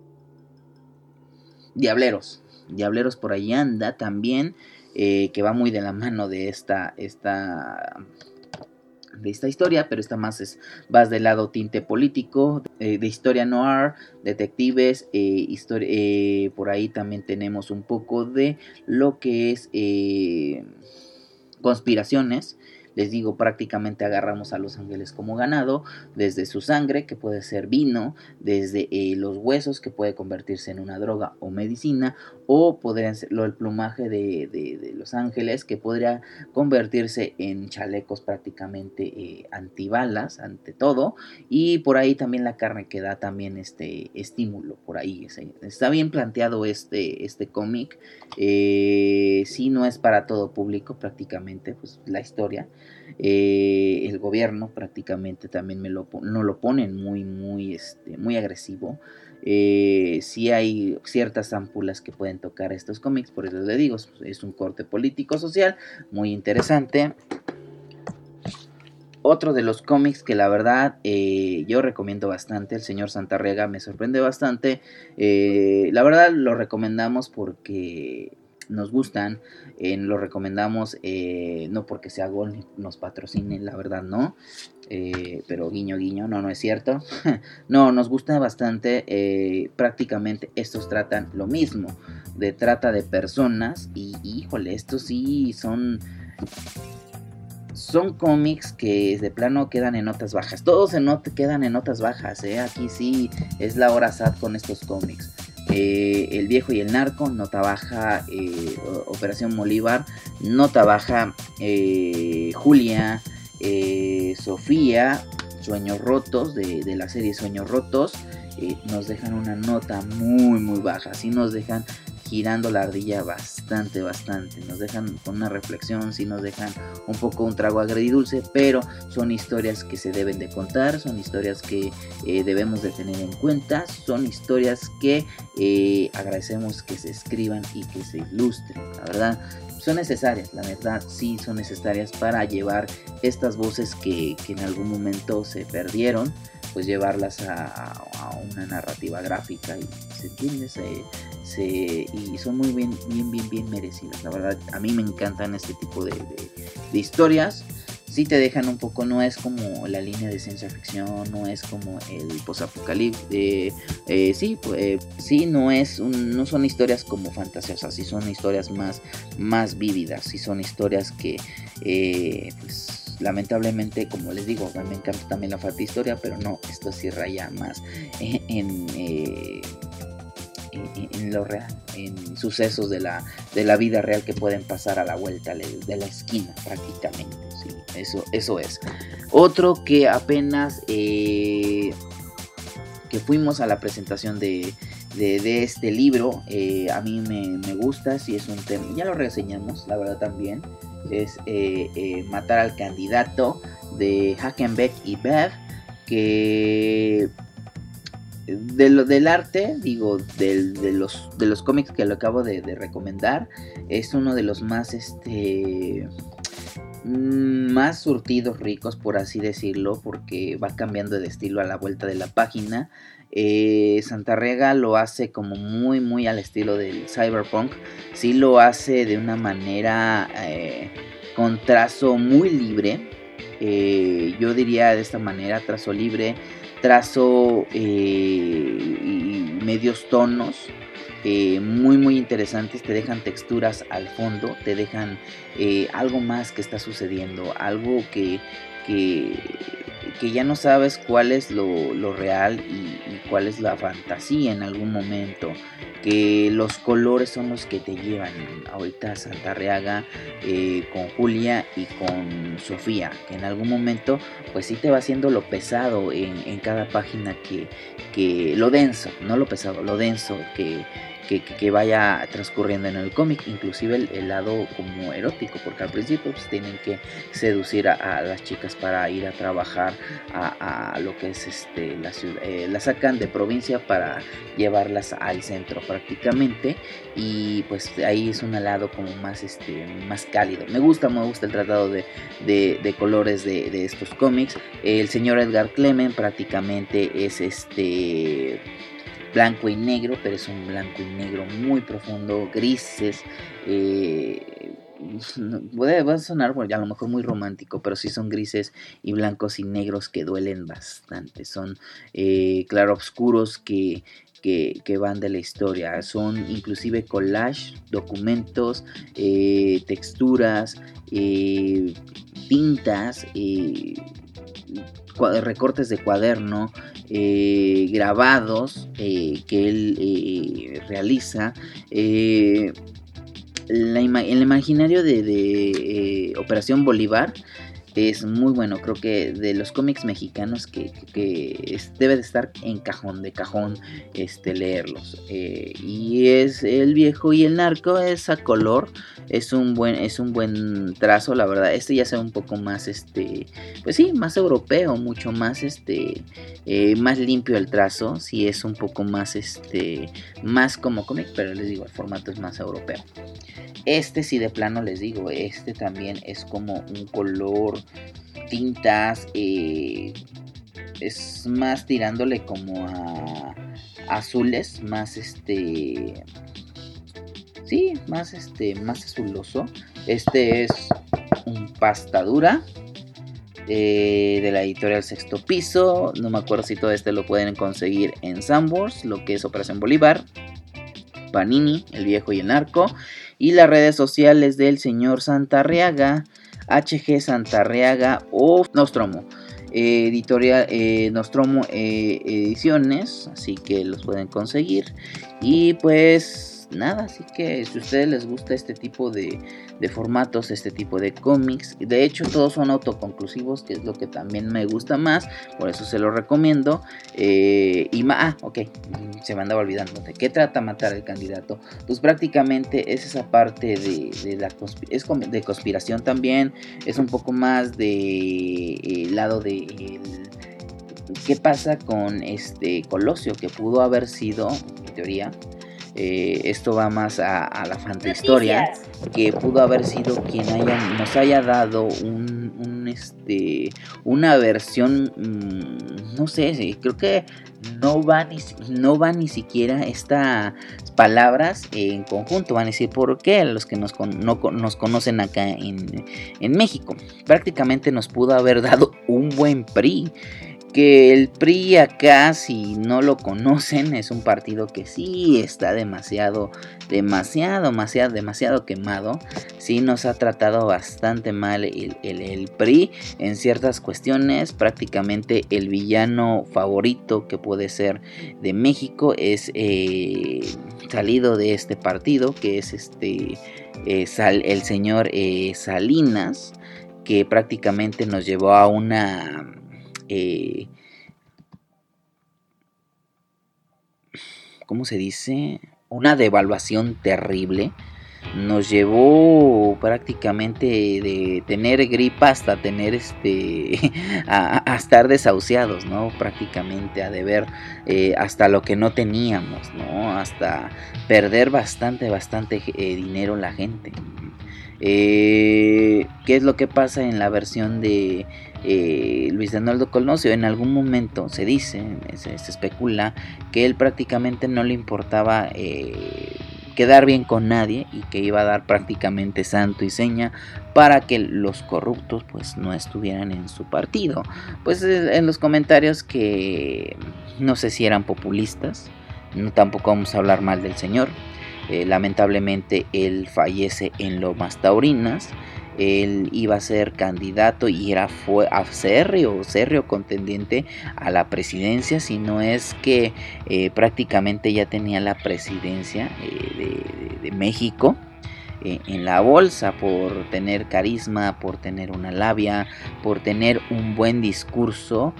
Diableros. Diableros por ahí anda también, eh, que va muy de la mano de esta, esta, de esta historia, pero esta más es más del lado tinte político, eh, de historia noir, detectives, eh, historia, eh, por ahí también tenemos un poco de lo que es eh, conspiraciones. Les digo, prácticamente agarramos a los ángeles como ganado, desde su sangre, que puede ser vino, desde eh, los huesos, que puede convertirse en una droga o medicina, o podrían ser lo, el plumaje de, de, de los ángeles, que podría convertirse en chalecos prácticamente eh, antibalas, ante todo, y por ahí también la carne que da también este estímulo, por ahí. Está bien planteado este, este cómic, eh, sí, no es para todo público prácticamente, pues la historia. Eh, el gobierno prácticamente también me lo, no lo ponen muy muy este, muy agresivo. Eh, sí hay ciertas ámpulas que pueden tocar estos cómics, por eso les digo, es un corte político social muy interesante. Otro de los cómics que la verdad eh, yo recomiendo bastante, el señor Santarriaga me sorprende bastante, eh, la verdad lo recomendamos porque nos gustan, eh, lo recomendamos eh, no porque sea Gol nos patrocinen, la verdad no, eh, pero guiño guiño, no, no es cierto. No, nos gusta bastante, eh, prácticamente estos tratan lo mismo, de trata de personas, y híjole, estos sí son... Son cómics que de plano quedan en notas bajas, todos en not- quedan en notas bajas, ¿eh? Aquí sí es la hora sad con estos cómics. Eh, el Viejo y el Narco, nota baja. eh, Operación Bolívar, nota baja. eh, Julia, eh, Sofía, Sueños Rotos, de, de la serie Sueños Rotos, eh, nos dejan una nota muy muy baja, sí nos dejan girando la ardilla bastante, bastante, nos dejan con una reflexión, sí nos dejan un poco un trago agridulce, pero son historias que se deben de contar, son historias que eh, debemos de tener en cuenta, son historias que eh, agradecemos que se escriban y que se ilustren, la verdad, son necesarias, la verdad sí son necesarias para llevar estas voces que, que en algún momento se perdieron, pues llevarlas a, a una narrativa gráfica, y se entiende, se, se, y son muy bien, bien, bien, bien merecidas. La verdad, a mí me encantan este tipo de, de, de historias. Sí te dejan un poco, no es como la línea de ciencia ficción, no es como el posapocalipsis, eh, eh, sí, eh, sí, no es, un, no son historias como fantasiosas, sí son historias más, más vívidas, sí son historias que, eh, pues, lamentablemente, como les digo, me encanta también la falta de historia, pero no, esto sí raya más en, en, eh, en, en lo real, en sucesos de la, de la vida real que pueden pasar a la vuelta de la esquina prácticamente, sí, eso, eso es. Otro que apenas eh, que fuimos a la presentación de, de, de este libro, eh, a mí me, me gusta, si es un tema, ya lo reseñamos, la verdad también, es eh, eh, Matar al Candidato, de Hackenbeck y Bev, que de lo, del arte, digo, del, de, los, de los cómics que lo acabo de, de recomendar, es uno de los más, este, más surtidos, ricos, por así decirlo, porque va cambiando de estilo a la vuelta de la página. Eh, Santarriaga lo hace como muy muy al estilo del cyberpunk, sí lo hace de una manera eh, con trazo muy libre, eh, yo diría de esta manera, trazo libre, trazo eh, y medios tonos, eh, muy muy interesantes, te dejan texturas al fondo, te dejan eh, algo más que está sucediendo, algo que, que que ya no sabes cuál es lo, lo real y, y cuál es la fantasía en algún momento, que los colores son los que te llevan. Ahorita Santarriaga eh, con Julia y con Sofía, que en algún momento pues sí te va haciendo lo pesado en, en cada página, que, que lo denso, no lo pesado, lo denso que, que, que, que vaya transcurriendo en el cómic, inclusive el, el lado como erótico, porque al principio pues tienen que seducir a, a las chicas para ir a trabajar a, a lo que es este la ciudad, eh, las sacan de provincia para llevarlas al centro prácticamente, y pues ahí es un lado como más este más cálido. Me gusta, me gusta el tratado de, de, de colores de, de estos cómics. El señor Edgar Clement prácticamente es este blanco y negro, pero es un blanco y negro muy profundo, grises, eh, va a sonar bueno, a lo mejor muy romántico, pero sí son grises y blancos y negros que duelen bastante, son eh, claroscuros que, que, que van de la historia, son inclusive collage, documentos, eh, texturas, eh, tintas, eh, recortes de cuaderno, eh, grabados eh, que él eh, realiza, eh, la ima- el imaginario de, de eh, Operación Bolívar es muy bueno. Creo que de los cómics mexicanos que, que, que es, debe de estar en cajón, de cajón este, leerlos. Eh, y es El Viejo y el Narco, es a color, es un buen, es un buen trazo, la verdad. Este ya se ve un poco más, este, pues sí, más europeo, mucho más, este, eh, más limpio el trazo. Sí es un poco más, este, más como cómic, pero les digo, el formato es más europeo. Este sí de plano les digo, este también es como un color, tintas, eh, es más tirándole como a azules, más este, sí, más este, más azuloso. Este es un pasta dura eh, de la editorial Sexto Piso. No me acuerdo si todo este lo pueden conseguir en Sanborns, lo que es Operación Bolívar, Panini, El Viejo y el Narco, y las redes sociales del señor Santarriaga, H G Santarriaga o Nostromo, eh, editorial eh, Nostromo eh, Ediciones, así que los pueden conseguir. Y pues nada, así que si a ustedes les gusta este tipo de, de formatos, este tipo de cómics, de hecho todos son autoconclusivos, que es lo que también me gusta más, por eso se los recomiendo. eh, y más, ah, ok, se me andaba olvidando, ¿de qué trata Matar al Candidato? Pues prácticamente es esa parte de, de la consp- es de conspiración también, es un poco más de eh, lado de el, qué pasa con este Colosio, que pudo haber sido, en teoría, Eh, esto va más a, a la fantahistoria, que pudo haber sido quien haya, nos haya dado un, un este una versión, mmm, no sé, creo que no va ni, no va ni siquiera estas palabras en conjunto, van a decir por qué los que nos, con, no, nos conocen acá en, en México. Prácticamente nos pudo haber dado un buen P R I. Que el P R I acá, si no lo conocen, es un partido que sí está demasiado, demasiado, demasiado, demasiado quemado. Sí nos ha tratado bastante mal el, el, el P R I en ciertas cuestiones. Prácticamente el villano favorito que puede ser de México es eh, salido de este partido, que es este eh, Sal, el señor eh, Salinas, que prácticamente nos llevó a una... Eh, ¿cómo se dice? Una devaluación terrible. Nos llevó prácticamente de tener gripa hasta tener este a, a estar desahuciados, ¿no? Prácticamente a deber eh, hasta lo que no teníamos, ¿no? Hasta perder bastante, bastante eh, dinero la gente. Eh, ¿Qué es lo que pasa en la versión de eh, Luis Donaldo Colosio? En algún momento se dice, se, se especula que él prácticamente no le importaba eh, quedar bien con nadie, y que iba a dar prácticamente santo y seña para que los corruptos pues no estuvieran en su partido. Pues en los comentarios, que no sé si eran populistas, no, tampoco vamos a hablar mal del señor. Eh, lamentablemente él fallece en Lomas Taurinas. Él iba a ser candidato y era fue acérreo, acérreo contendiente a la presidencia, si no es que eh, prácticamente ya tenía la presidencia eh, de, de, de México eh, en la bolsa, por tener carisma, por tener una labia, por tener un buen discurso.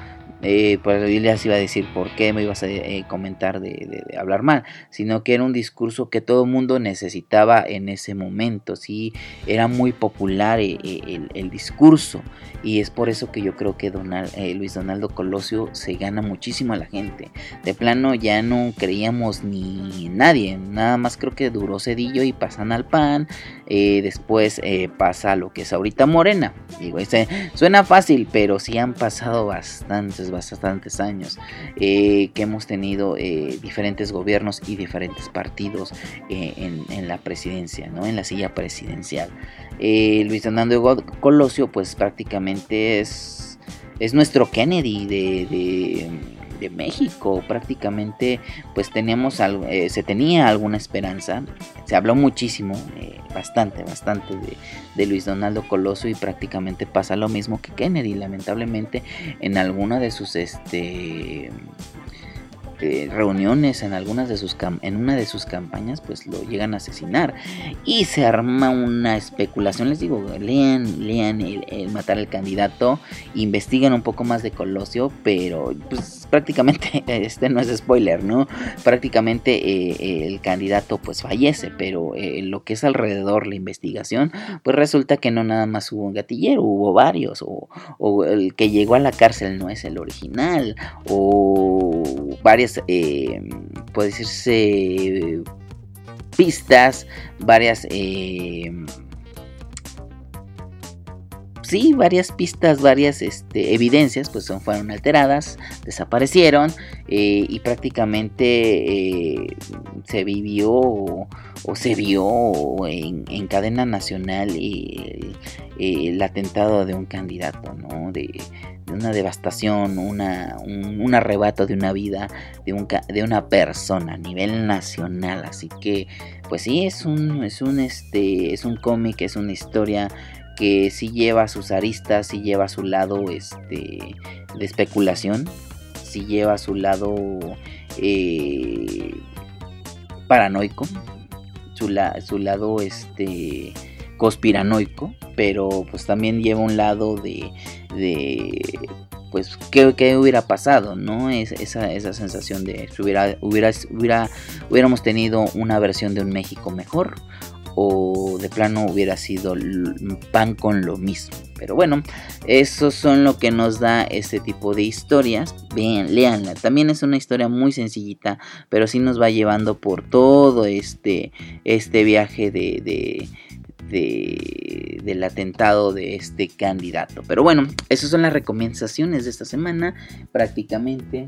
eh, pues yo les iba a decir por qué me ibas a eh, comentar de, de, de hablar mal, sino que era un discurso que todo el mundo necesitaba en ese momento, sí, era muy popular eh, el, el discurso, y es por eso que yo creo que Donald, eh, Luis Donaldo Colosio se gana muchísimo a la gente. De plano ya no creíamos ni nadie, nada más creo que duró Cedillo y pasan al P A N, eh, después eh, pasa lo que es ahorita Morena. Digo, ese, suena fácil, pero sí han pasado bastantes, bastantes años eh, que hemos tenido eh, diferentes gobiernos y diferentes partidos eh, en, en la presidencia, ¿no? En la silla presidencial. Eh, Luis Donaldo Colosio, pues prácticamente es, es nuestro Kennedy de, de, de México. Prácticamente, pues teníamos algo, eh, se tenía alguna esperanza. Se habló muchísimo, eh, bastante, bastante de, de Luis Donaldo Colosio, y prácticamente pasa lo mismo que Kennedy. Lamentablemente, en alguna de sus este eh, reuniones, en algunas de sus cam- en una de sus campañas, pues lo llegan a asesinar y se arma una especulación. Les digo, lean, lean el, el matar al candidato, investiguen un poco más de Colosio, pero pues prácticamente este no es spoiler, ¿no? Prácticamente eh, el candidato pues fallece, pero eh, lo que es alrededor la investigación, pues resulta que no nada más hubo un gatillero, hubo varios, o, o el que llegó a la cárcel no es el original, o varias Eh, puede decirse pistas, varias eh, sí, varias pistas, varias este, evidencias, pues son, fueron alteradas, desaparecieron, eh, y prácticamente eh, se vivió o, o se vio en, en cadena nacional el, el atentado de un candidato, ¿no? De, de una devastación, una, un, un arrebato de una vida, de, un, de una persona a nivel nacional. Así que, pues sí, es un, es un, este, es un cómic, es una historia que sí lleva sus aristas, sí lleva su lado este, de especulación, sí lleva su lado eh, paranoico, su, la, su lado este, conspiranoico, pero pues también lleva un lado de, de pues ¿qué, qué hubiera pasado, ¿no? Es, esa, esa sensación de si hubiera, hubiera, hubiera, hubiéramos tenido una versión de un México mejor, o de plano hubiera sido pan con lo mismo. Pero bueno, eso son lo que nos da este tipo de historias. Vean, léanla. También es una historia muy sencillita, pero sí nos va llevando por todo este, este viaje de, de, de, del atentado de este candidato. Pero bueno, esas son las recomendaciones de esta semana. Prácticamente...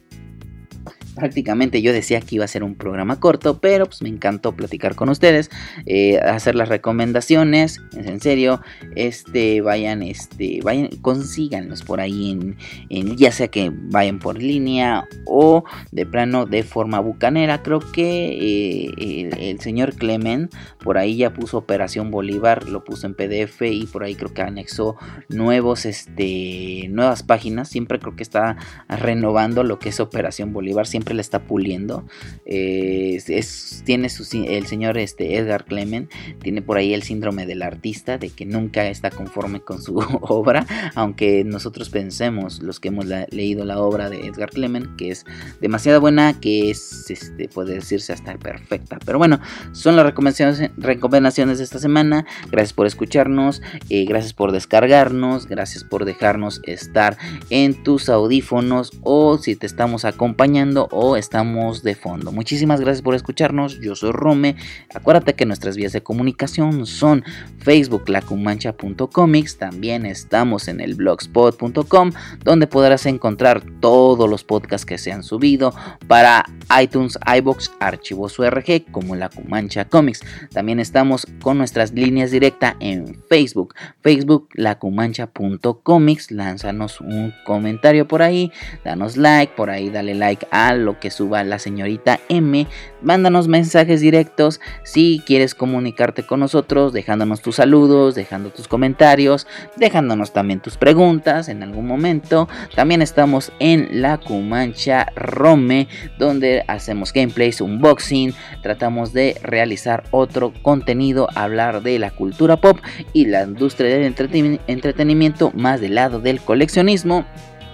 Prácticamente yo decía que iba a ser un programa corto, pero pues me encantó platicar con ustedes, eh, hacer las recomendaciones, en serio, este, vayan, este, vayan, consíganlos por ahí en, en, ya sea que vayan por línea o de plano de forma bucanera. Creo que eh, el, el señor Clement por ahí ya puso Operación Bolívar, lo puso en P D F y por ahí creo que anexó nuevos, este, nuevas páginas. Siempre creo que está renovando lo que es Operación Bolívar, siempre le está puliendo. Eh, es, es, tiene su, el señor este, Edgar Clement tiene por ahí el síndrome del artista, de que nunca está conforme con su obra, aunque nosotros pensemos, los que hemos la, leído la obra de Edgar Clement, que es demasiado buena, que es, este, puede decirse hasta perfecta. Pero bueno, son las recomendaciones, recomendaciones de esta semana. Gracias por escucharnos, eh, gracias por descargarnos, gracias por dejarnos estar en tus audífonos, o si te estamos acompañando o estamos de fondo. Muchísimas gracias por escucharnos. Yo soy Rome. Acuérdate que nuestras vías de comunicación son Facebook, la cumancha punto comics. También estamos en el blogspot punto com, donde podrás encontrar todos los podcasts que se han subido para iTunes, iVoox, archivos U R G, como La Cumancha Comics. También estamos con nuestras líneas directas en Facebook, Facebook, la cumancha punto comics. Lánzanos un comentario por ahí, danos like, por ahí dale like a lo que suba la señorita M, mándanos mensajes directos si quieres comunicarte con nosotros, dejándonos tus saludos, dejando tus comentarios, dejándonos también tus preguntas en algún momento. También estamos en La Cumancha Rome, donde hacemos gameplays, unboxing, tratamos de realizar otro contenido, hablar de la cultura pop y la industria del entreten- entretenimiento, más del lado del coleccionismo.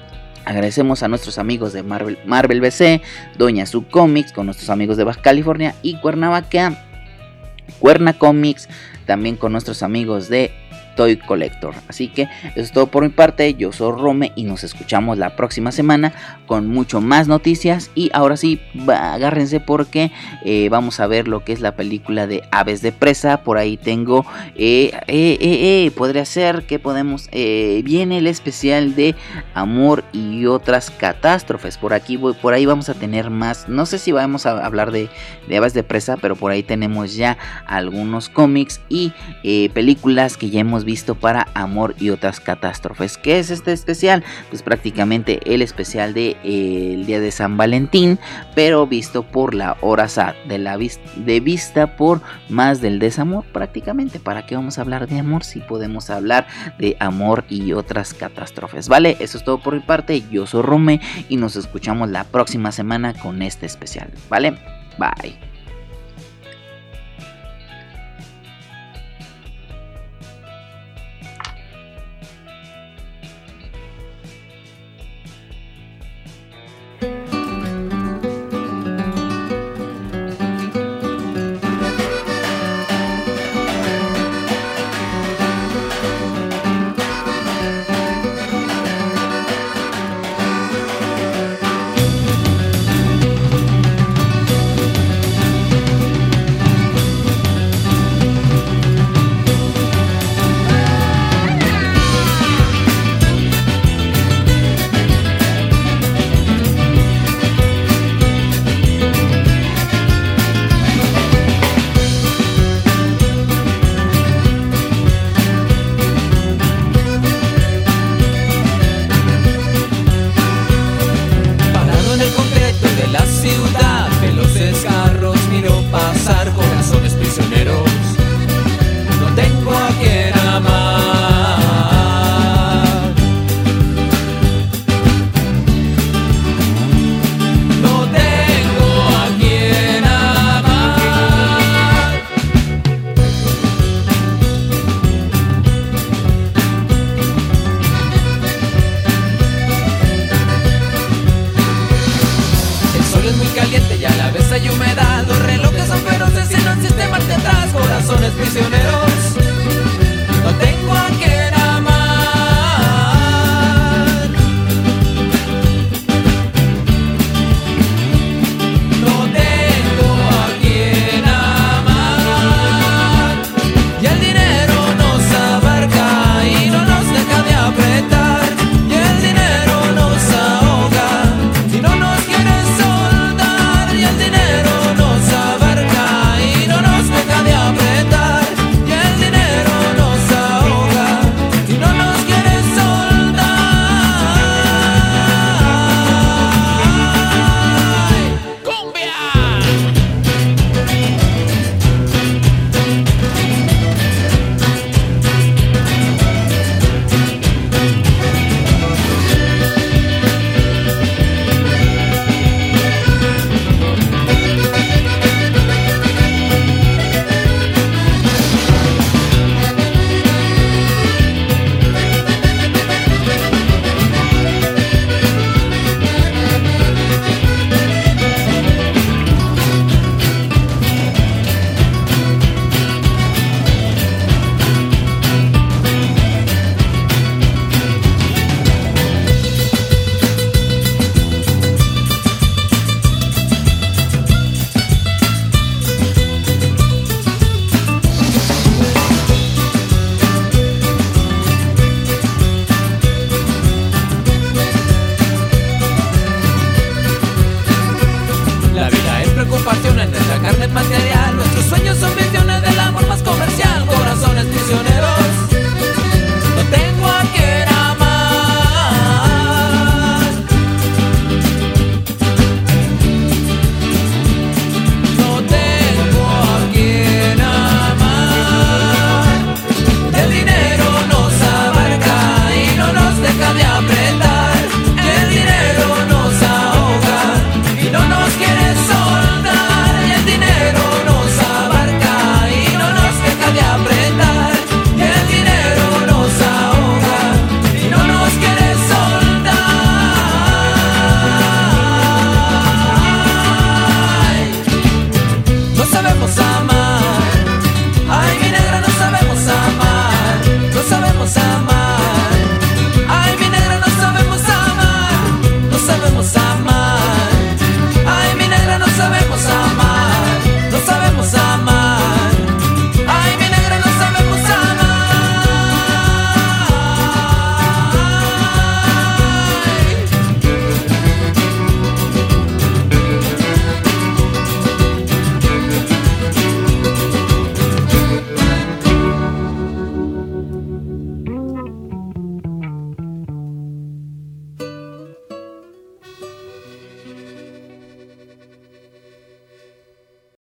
Agradecemos a nuestros amigos de Marvel, Marvel B C, Doña Su Comics, con nuestros amigos de Baja California y Cuernavaca, Cuerna Comics, también con nuestros amigos de Toy Collector. Así que eso es todo por mi parte. Yo soy Rome y nos escuchamos la próxima semana con mucho más noticias. Y ahora sí, agárrense porque eh, vamos a ver lo que es la película de Aves de Presa. Por ahí tengo eh, eh, eh, eh, podría ser que podemos eh, viene el especial de Amor y otras catástrofes. Por aquí voy, por ahí vamos a tener más. No sé si vamos a hablar de, de Aves de Presa, pero por ahí tenemos ya algunos cómics y eh, películas que ya hemos visto para Amor y otras catástrofes. ¿Qué es este especial? Pues prácticamente el especial de eh, el día de San Valentín, pero visto por la hora S A T, de la vis- de vista por más del desamor. Prácticamente, ¿para qué vamos a hablar de amor si podemos hablar de amor y otras catástrofes? Vale, eso es todo por mi parte. Yo soy Rome y nos escuchamos la próxima semana con este especial. Vale, bye. preocupaciones de la carne material.